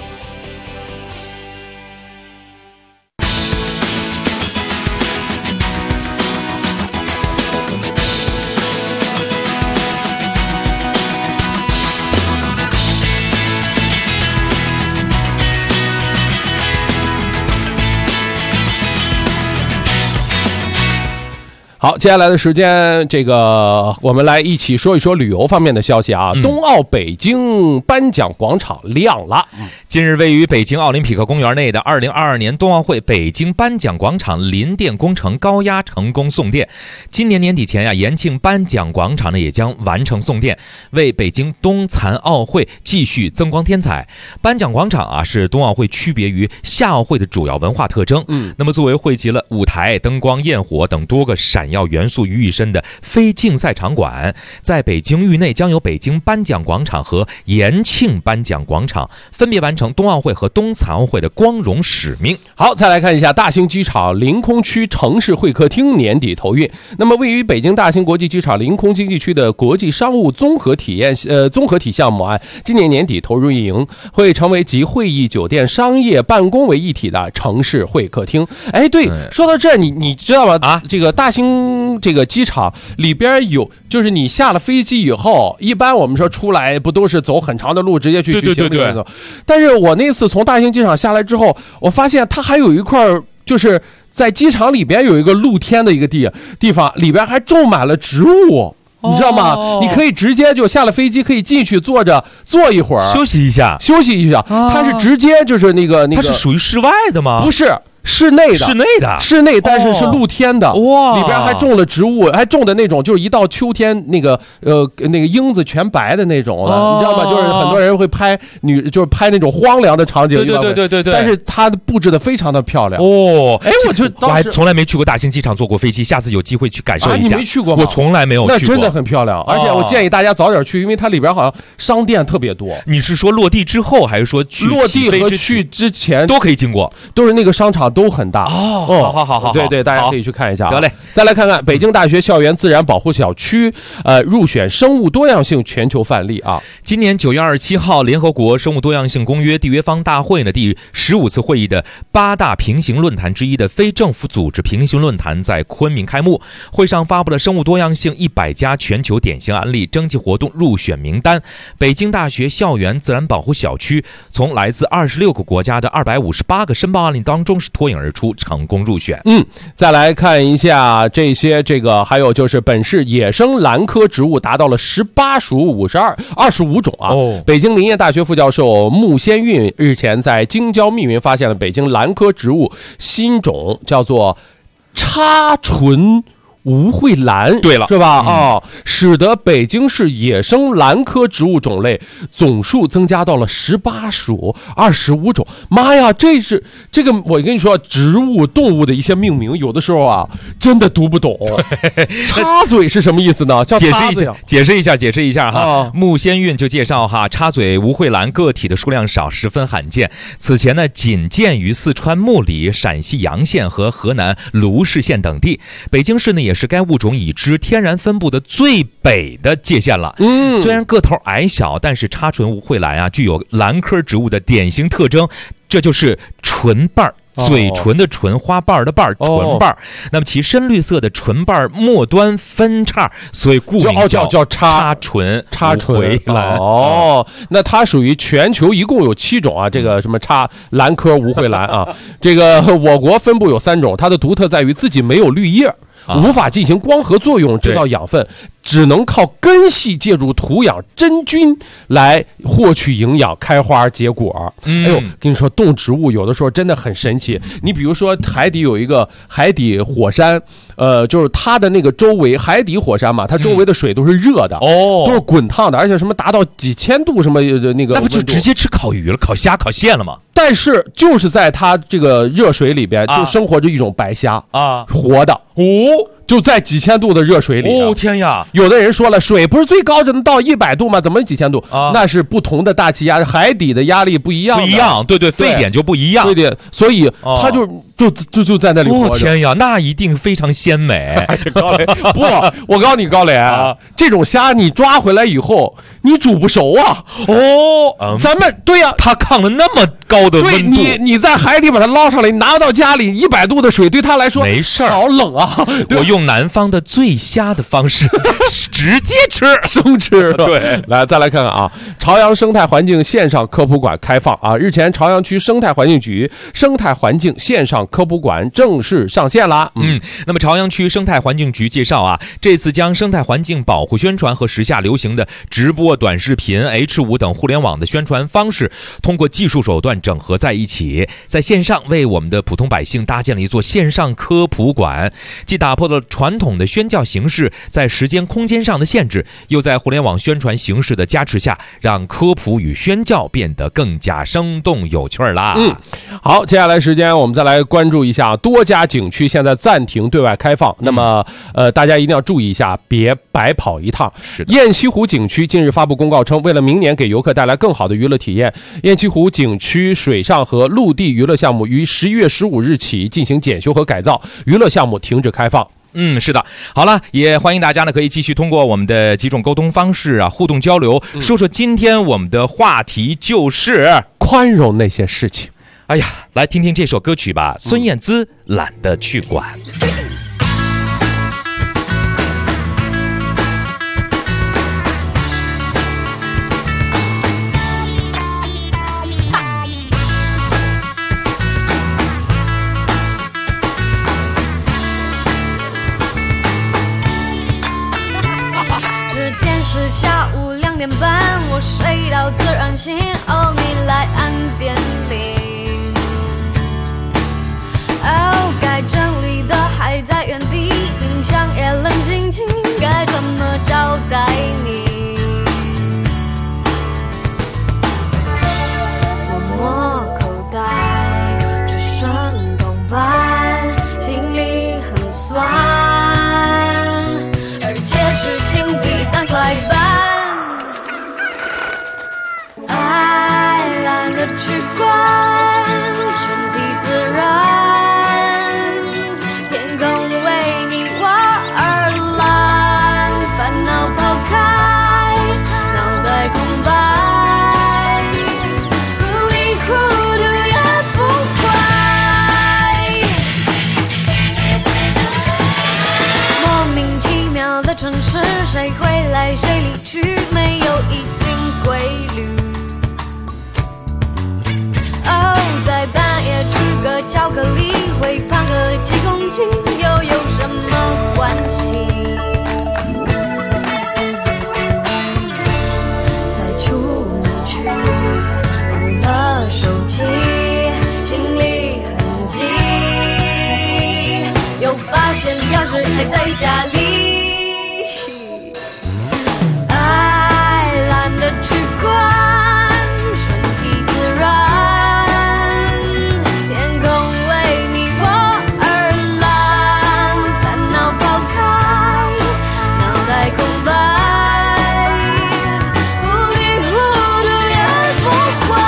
好，接下来的时间，这个我们来一起说一说旅游方面的消息啊。冬奥北京颁奖广场亮了。 近日，位于北京奥林匹克公园内的2022年冬奥会北京颁奖广场临电工程高压成功送电。今年年底前呀，延庆颁奖广场呢也将完成送电，为北京冬残奥会继续增光添彩。颁奖广场啊是冬奥会区别于夏奥会的主要文化特征。那么作为汇集了舞台、灯光、焰火等多个闪耀元素于一身的非竞赛场馆，在北京域内将有北京颁奖广场和延庆颁奖广场分别完成冬奥会和冬残奥会的光荣使命。 好，再来看一下大兴机场临空区城市会客厅年底投运。那么位于北京大兴国际机场临空经济区的国际商务综合体项目今年年底投入运营，会成为集会议、酒店、商业、办公为一体的城市会客厅。对，说到这儿，你知道吗？这个大兴这个机场里边有，就是你下了飞机以后，一般我们说出来不都是走很长的路直接去取行李那个？但是我那次从大兴机场下来之后，我发现它还有一块，就是在机场里边有一个露天的一个地方，里边还种满了植物。你知道吗？你可以直接就下了飞机，可以进去坐一会儿， 休息一下。 它是直接就是那个， 它是属于室外的吗？ 不是。室内的，但是是露天的， 哇！ 里边还种了植物，还种的那种，就是一到秋天那个英子全白的那种的，你知道吗？就是很多人会拍就是拍那种荒凉的场景， 对。 但是它布置的非常的漂亮我还从来没去过大兴机场坐过飞机，下次有机会去感受一下。 你没去过吗？ 我从来没有去过， 那真的很漂亮，而且我建议大家早点去，因为它里边好像商店特别多。 你是说落地之后，还是说去落地和去之前都可以经过？ 都是那个商场都很大好， 对，大家可以去看一下。 得嘞， 再来看看北京大学校园自然保护小区入选生物多样性全球范例啊。 今年9月27号，联合国生物多样性公约缔约方大会呢第15次会议的8大平行论坛之一的非政府组织平行论坛在昆明开幕。会上发布了生物多样性100家全球典型案例征集活动入选名单。北京大学校园自然保护小区从来自26个国家的258个申报案例当中是脱颖而出，成功入选。 再来看一下这些还有就是本市野生兰科植物达到了18属25种啊。北京林业大学副教授穆先运日前在京郊密云发现了北京兰科植物新种，叫做插唇吴蕙兰， 对了， 是吧？使得北京市野生兰科植物种类总数增加到了18属25种。妈呀，这个我跟你说，植物动物的一些命名，有的时候啊，真的读不懂。插嘴是什么意思呢？叫插嘴。 解释一下哈。穆先运就介绍哈，插嘴吴蕙兰个体的数量少，十分罕见。此前呢，仅见于四川木里、陕西洋县和河南卢氏县等地。北京市呢，也是该物种已知天然分布的最北的界限了。虽然个头矮小，但是插唇吴蕙兰啊，具有兰科植物的典型特征，这就是唇瓣儿。嘴唇的唇，花瓣的瓣，唇瓣。那么其深绿色的唇瓣末端分叉，所以故名叫插唇。 那它属于全球一共有7种啊，这个什么兰科吴蕙兰啊，这个我国分布有3种，它的独特在于自己没有绿叶。无法进行光合作用制造养分，只能靠根系借助土壤真菌来获取营养、开花结果。哎呦，跟你说，动植物有的时候真的很神奇。你比如说，海底有一个海底火山，就是它的那个周围海底火山嘛，它周围的水都是热的，都是滚烫的，而且什么达到几千度什么那个， 那不就直接吃烤鱼了、烤虾、烤蟹了吗？ 但是就是在它这个热水里边，就生活着一种白虾啊，活的就在几千度的热水里。 天呀！ 有的人说了，水不是最高只能到100度吗？怎么几千度？那是不同的大气压，海底的压力不一样。 对，沸点就不一样。 对，所以它就在那里活着。 天呀，那一定非常鲜美。 高磊，不，我告诉你，高磊，这种虾你抓回来以后，你煮不熟啊。咱们对呀， 它抗了那么高的温度， 你在海底把它捞上来，你拿到家里100度的水，对它来说没事， 好冷啊。 我用南方的醉虾的方式直接吃， 生吃。 对， 来再来看看啊，朝阳生态环境线上科普馆开放啊！日前，朝阳区生态环境局生态环境线上科普馆正式上线啦。 那么朝阳区生态环境局介绍啊，这次将生态环境保护宣传和时下流行的直播、短视频、H5等互联网的宣传方式，通过技术手段整合在一起，在线上为我们的普通百姓搭建了一座线上科普馆，既打破了传统的宣教形式在时间空间上的限制，又在互联网宣传形式的加持下，让科普与宣教变得更加生动有趣啦。 好，接下来时间我们再来关注一下多家景区现在暂停对外开放。那么大家一定要注意一下，别白跑一趟。雁栖湖景区近日发布公告称，为了明年给游客带来更好的娱乐体验，雁栖湖景区水上和陆地娱乐项目于11月15日起进行检修和改造，娱乐项目停止开放。 是的，好了，也欢迎大家呢可以继续通过我们的几种沟通方式啊互动交流，说说今天我们的话题就是宽容那些事情。 哎呀，来听听这首歌曲吧，孙燕姿《懒得去管》。 是下午2点半，我睡到自然醒，哦，你来按电铃。哦，该整理的还在原地，冰箱也冷清清，该怎么招待你？我摸口袋，只剩铜板，心里很酸，而且是新币3块半。爱懒得去管，顺其自然，天空为你我而蓝，烦恼抛开，脑袋空白，糊里糊涂也不快。莫名其妙的城市，谁会来谁离去，没有一定规律。在半夜吃个巧克力，会胖个几公斤，又有什么关系？再出门去，忘了手机，心里很急，又发现钥匙还在家里，爱懒得去管，顺其自然，天空为你我而蓝，烦恼抛开，脑袋空白，糊里糊涂也不坏。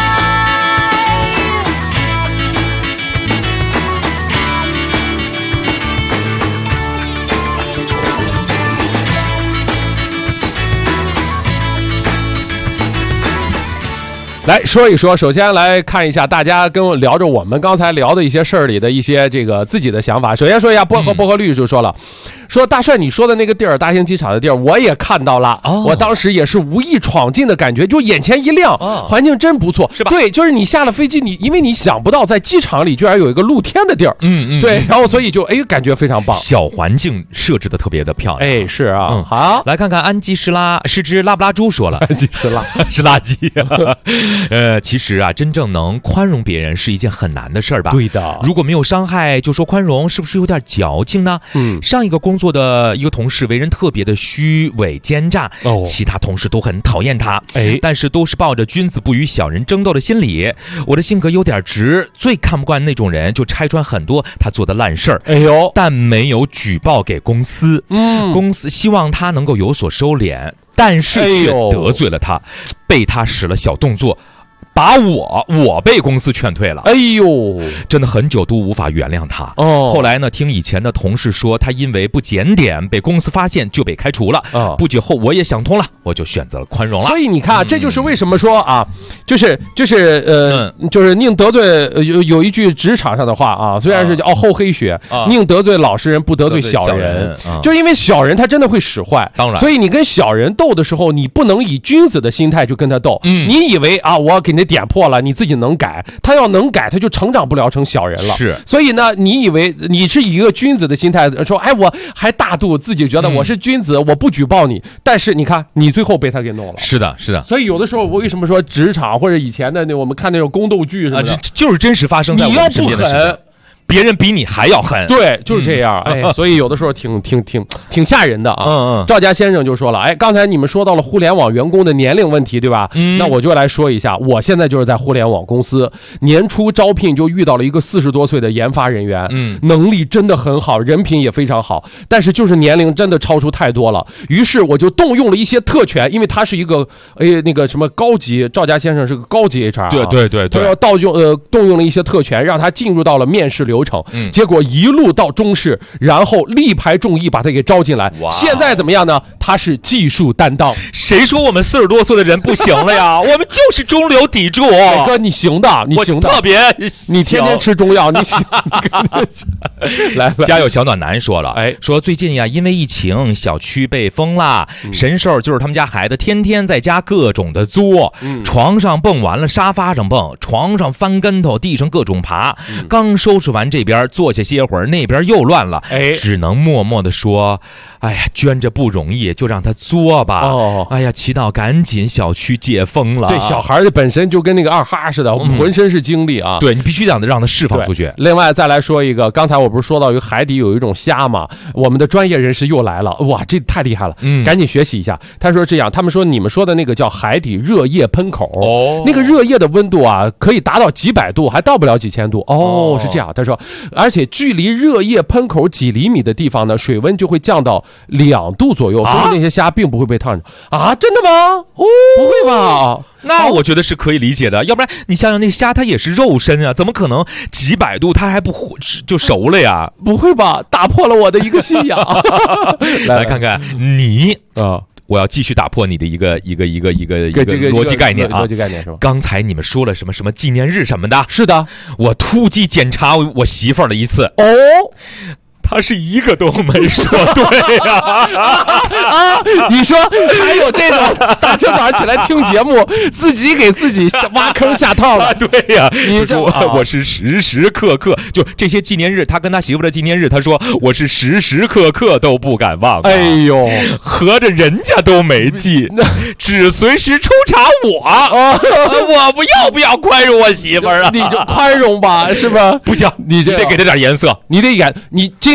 来说一说，首先来看一下大家跟我聊着我们刚才聊的一些事儿里的一些这个自己的想法。首先说一下薄荷绿就说了，说大帅你说的那个地儿，大兴机场的地儿我也看到了，我当时也是无意闯进的感觉，就眼前一亮，环境真不错，是吧？对，就是你下了飞机，因为你想不到在机场里居然有一个露天的地儿，对，然后所以就感觉非常棒， 小环境设置的特别的漂亮， 是啊，好， 来看看安吉是只拉布拉猪说了， 安吉是垃圾。其实啊，真正能宽容别人是一件很难的事儿吧？ 对的。 如果没有伤害就说宽容，是不是有点矫情呢？上一个工作的一个同事为人特别的虚伪奸诈，其他同事都很讨厌他，但是都是抱着君子不与小人争斗的心理。我的性格有点直，最看不惯那种人，就拆穿很多他做的烂事儿。但没有举报给公司。公司希望他能够有所收敛，但是却得罪了他，被他使了小动作。把我被公司劝退了，真的很久都无法原谅他。后来呢，听以前的同事说，他因为不检点被公司发现就被开除了。不久后我也想通了，我就选择了宽容了。 所以你看，这就是为什么说啊，就是宁得罪有一句职场上的话啊，虽然是叫厚黑学，宁得罪老实人不得罪小人，就是因为小人他真的会使坏。 当然， 所以你跟小人斗的时候，你不能以君子的心态去跟他斗。你以为啊，我给你点破了，你自己能改，他要能改，他就成长不了成小人了。 是， 所以呢，你以为你是以一个君子的心态说，哎，我还大度，自己觉得我是君子，我不举报你，但是你看，你最后被他给弄了。 是的，是的。 所以有的时候，我为什么说职场或者以前的我们看那种宫斗剧什么的， 就是真实发生在我们身边的事情。你要不狠，别人比你还要狠， 对，就是这样。所以有的时候挺吓人的啊。赵家先生就说了，刚才你们说到了互联网员工的年龄问题，对吧？那我就来说一下，我现在就是在互联网公司，年初招聘就遇到了一个40多岁的研发人员，能力真的很好，人品也非常好，但是就是年龄真的超出太多了。于是我就动用了一些特权，因为他是一个那个什么高级，赵家先生是个高级 HR， 对， 他要动用了一些特权，让他进入到了面试流程，结果一路到中试，然后力排众议把他给招进来。现在怎么样呢？他是技术担当。 谁说我们40多岁的人不行了呀？我们就是中流砥柱。 伟哥，你行的，你行的， 特别， 你天天吃中药，你行。来， 家有小暖男说了，说最近呀，因为疫情，小区被封了，神兽就是他们家孩子，天天在家各种的作，床上蹦完了，沙发上蹦，床上翻跟头，地上各种爬。刚收拾完这边，坐下歇会儿，那边又乱了，只能默默的说，哎呀，捐着不容易，就让他作吧。哎呀，祈祷赶紧小区解封了。 对，小孩本身就跟那个二哈似的，浑身是精力啊。 对，你必须让他释放出去。 另外再来说一个，刚才我不是说到海底有一种虾吗？我们的专业人士又来了，哇，这太厉害了，赶紧学习一下。他说这样，他们说你们说的那个叫海底热液喷口，那个热液的温度啊，可以达到几百度，还到不了几千度。是这样。他说，而且距离热液喷口几厘米的地方呢，水温就会降到2度左右，所以那些虾并不会被烫着啊！真的吗？不会吧？ 那我觉得是可以理解的，要不然你想想，那虾它也是肉身啊，怎么可能几百度它还不就熟了呀？ 不会吧？打破了我的一个信仰。 来看看你啊。我要继续打破你的一个逻辑概念啊！ 逻辑概念是吧？ 刚才你们说了什么纪念日什么的？ 是的， 我突击检查我媳妇儿了一次。他是一个都没说对呀！ 你说还有这种大清早起来听节目，自己给自己挖坑下套了？ 对呀，你说我是时时刻刻就这些纪念日，他跟他媳妇的纪念日，他说我是时时刻刻都不敢忘。 哎呦， 合着人家都没记，只随时抽查我不要宽容我媳妇儿啊？ 你就宽容吧，是吧？ 不行， 你得给他点颜色， 你得演你今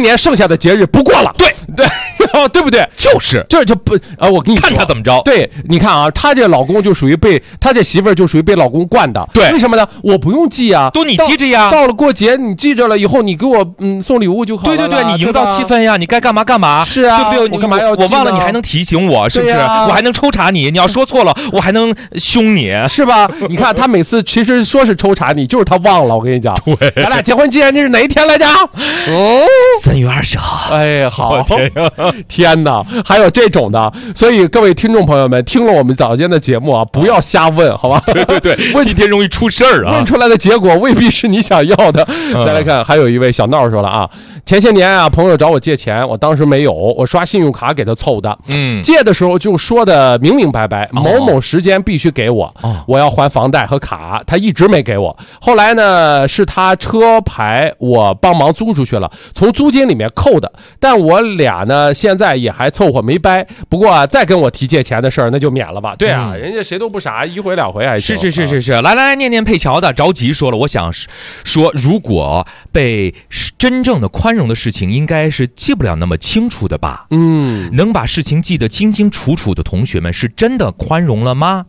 年剩下的节日不过了。对对。对不对？ 就是这就不我跟你说， 看他怎么着。 对，你看啊，他这老公就属于他这媳妇儿就属于被老公惯的。 对， 为什么呢？我不用记啊， 都你记着呀。 到了过节你记着了以后，你给我送礼物就好了。 对对对，你营造气氛呀，你该干嘛干嘛。 是啊， 对不对？ 我干嘛要我忘了你还能提醒我，是不是？我还能抽查你，你要说错了，我还能凶你， 是吧？你看他每次其实说是抽查你，就是他忘了。我跟你讲， 对， 咱俩结婚纪念日是哪一天来着 ？3月20号。 哎，好，天哪！还有这种的，所以各位听众朋友们，听了我们早间的节目啊，不要瞎问，好吧？ 对对对，今天容易出事儿啊！ 问出来的结果未必是你想要的。再来看，还有一位小闹说了啊，前些年啊，朋友找我借钱，我当时没有，我刷信用卡给他凑的。借的时候就说的明明白白，某某时间必须给我，我要还房贷和卡，他一直没给我。后来呢，是他车牌我帮忙租出去了，从租金里面扣的，但我俩呢现在也还凑合没掰。不过啊，再跟我提借钱的事儿，那就免了吧。对啊，人家谁都不傻，一回两回还行。 是，来，念念佩乔的着急说了，我想说，如果被真正的宽容的事情，应该是记不了那么清楚的吧？能把事情记得清清楚楚的同学们，是真的宽容了吗？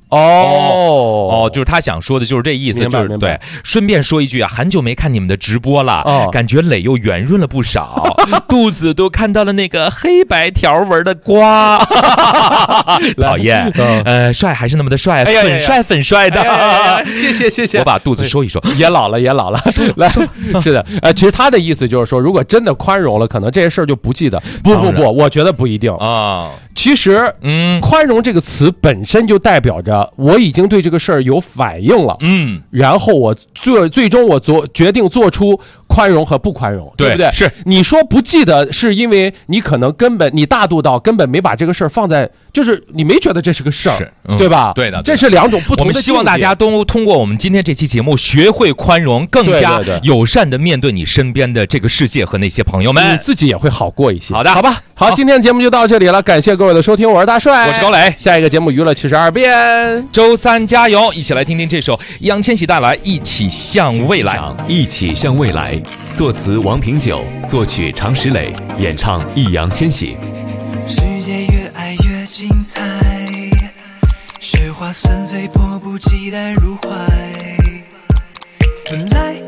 就是他想说的就是这意思，就是对。顺便说一句啊，很久没看你们的直播了，感觉脸又圆润了不少，肚子都看到了那个黑白条纹的瓜，讨厌。帅还是那么的帅，粉帅的。 谢谢。 我把肚子收一收， 也老了。来，是的，其实他的意思就是说，如果真的宽容了，可能这些事儿就不记得。不，我觉得不一定啊。其实，宽容这个词本身就代表着我已经对这个事儿有反应了，然后我最终我决定做出宽容和不宽容，对不对？ 是你说不记得，是因为你可能你大度到根本没把这个事儿放在，就是你没觉得这是个事儿，对吧？ 对的， 这是两种不同的境界。 我们希望大家都通过我们今天这期节目，学会宽容，更加友善的面对你身边的这个世界和那些朋友们， 你自己也会好过一些。 好的， 好吧，好，今天节目就到这里了，感谢各位的收听，我是大帅， 我是高磊， 下一个节目娱乐72变， 周三加油，一起来听听这首易烊千玺带来《一起向未来》。 一起向未来，作词王品九，作曲常石磊，演唱易烊千玺。 世界越爱越精彩，雪花纷飞，迫不及待入怀。Fly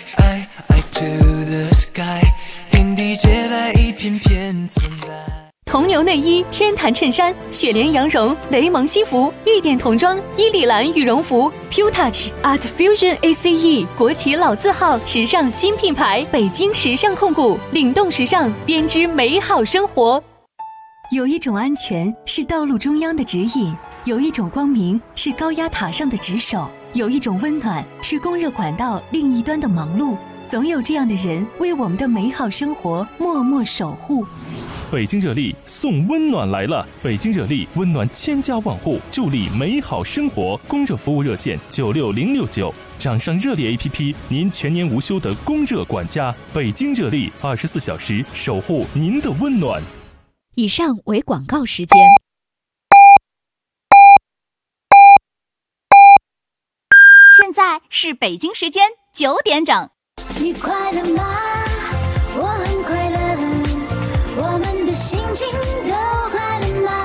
to the sky， 天地洁白，一片片存在。 铜牛内衣、天坛衬衫、雪莲羊绒、雷蒙西服、玉电童装、伊丽兰羽绒服、Pure Touch Art Fusion ACE 国企老字号时尚新品牌，北京时尚控股，领动时尚，编织美好生活。有一种安全是道路中央的指引，有一种光明是高压塔上的值守，有一种温暖是供热管道另一端的忙碌。总有这样的人为我们的美好生活默默守护。 北京热力送温暖来了！北京热力温暖千家万户，助力美好生活。供热服务热线96069，掌上热力 APP， 您全年无休的供热管家。北京热力24小时守护您的温暖。 以上为广告时间。 现在是北京时间9点整。 你快乐吗？我很快乐，我们的心情都快乐吗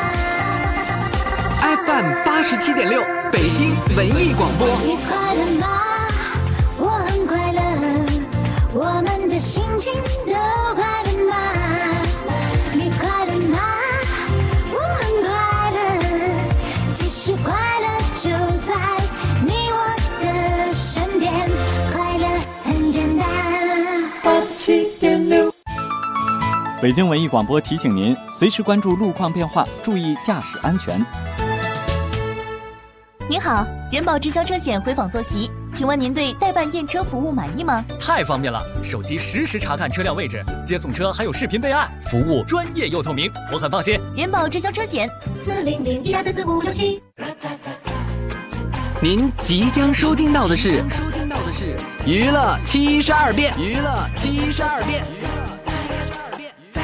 ？FM 87.6，北京文艺广播。 你快乐吗？我很快乐，我们的心情都快乐吗？你快乐吗？我很快乐，其实快乐就在你我的身边，快乐很简单。 87.6，北京文艺广播提醒您，随时关注路况变化，注意驾驶安全。 您好，人保直销车险回访坐席，请问您对代办验车服务满意吗？ 太方便了，手机实时查看车辆位置，接送车还有视频备案，服务专业又透明，我很放心。 人保直销车险 40012344567。 您即将收听到的是娱乐72变。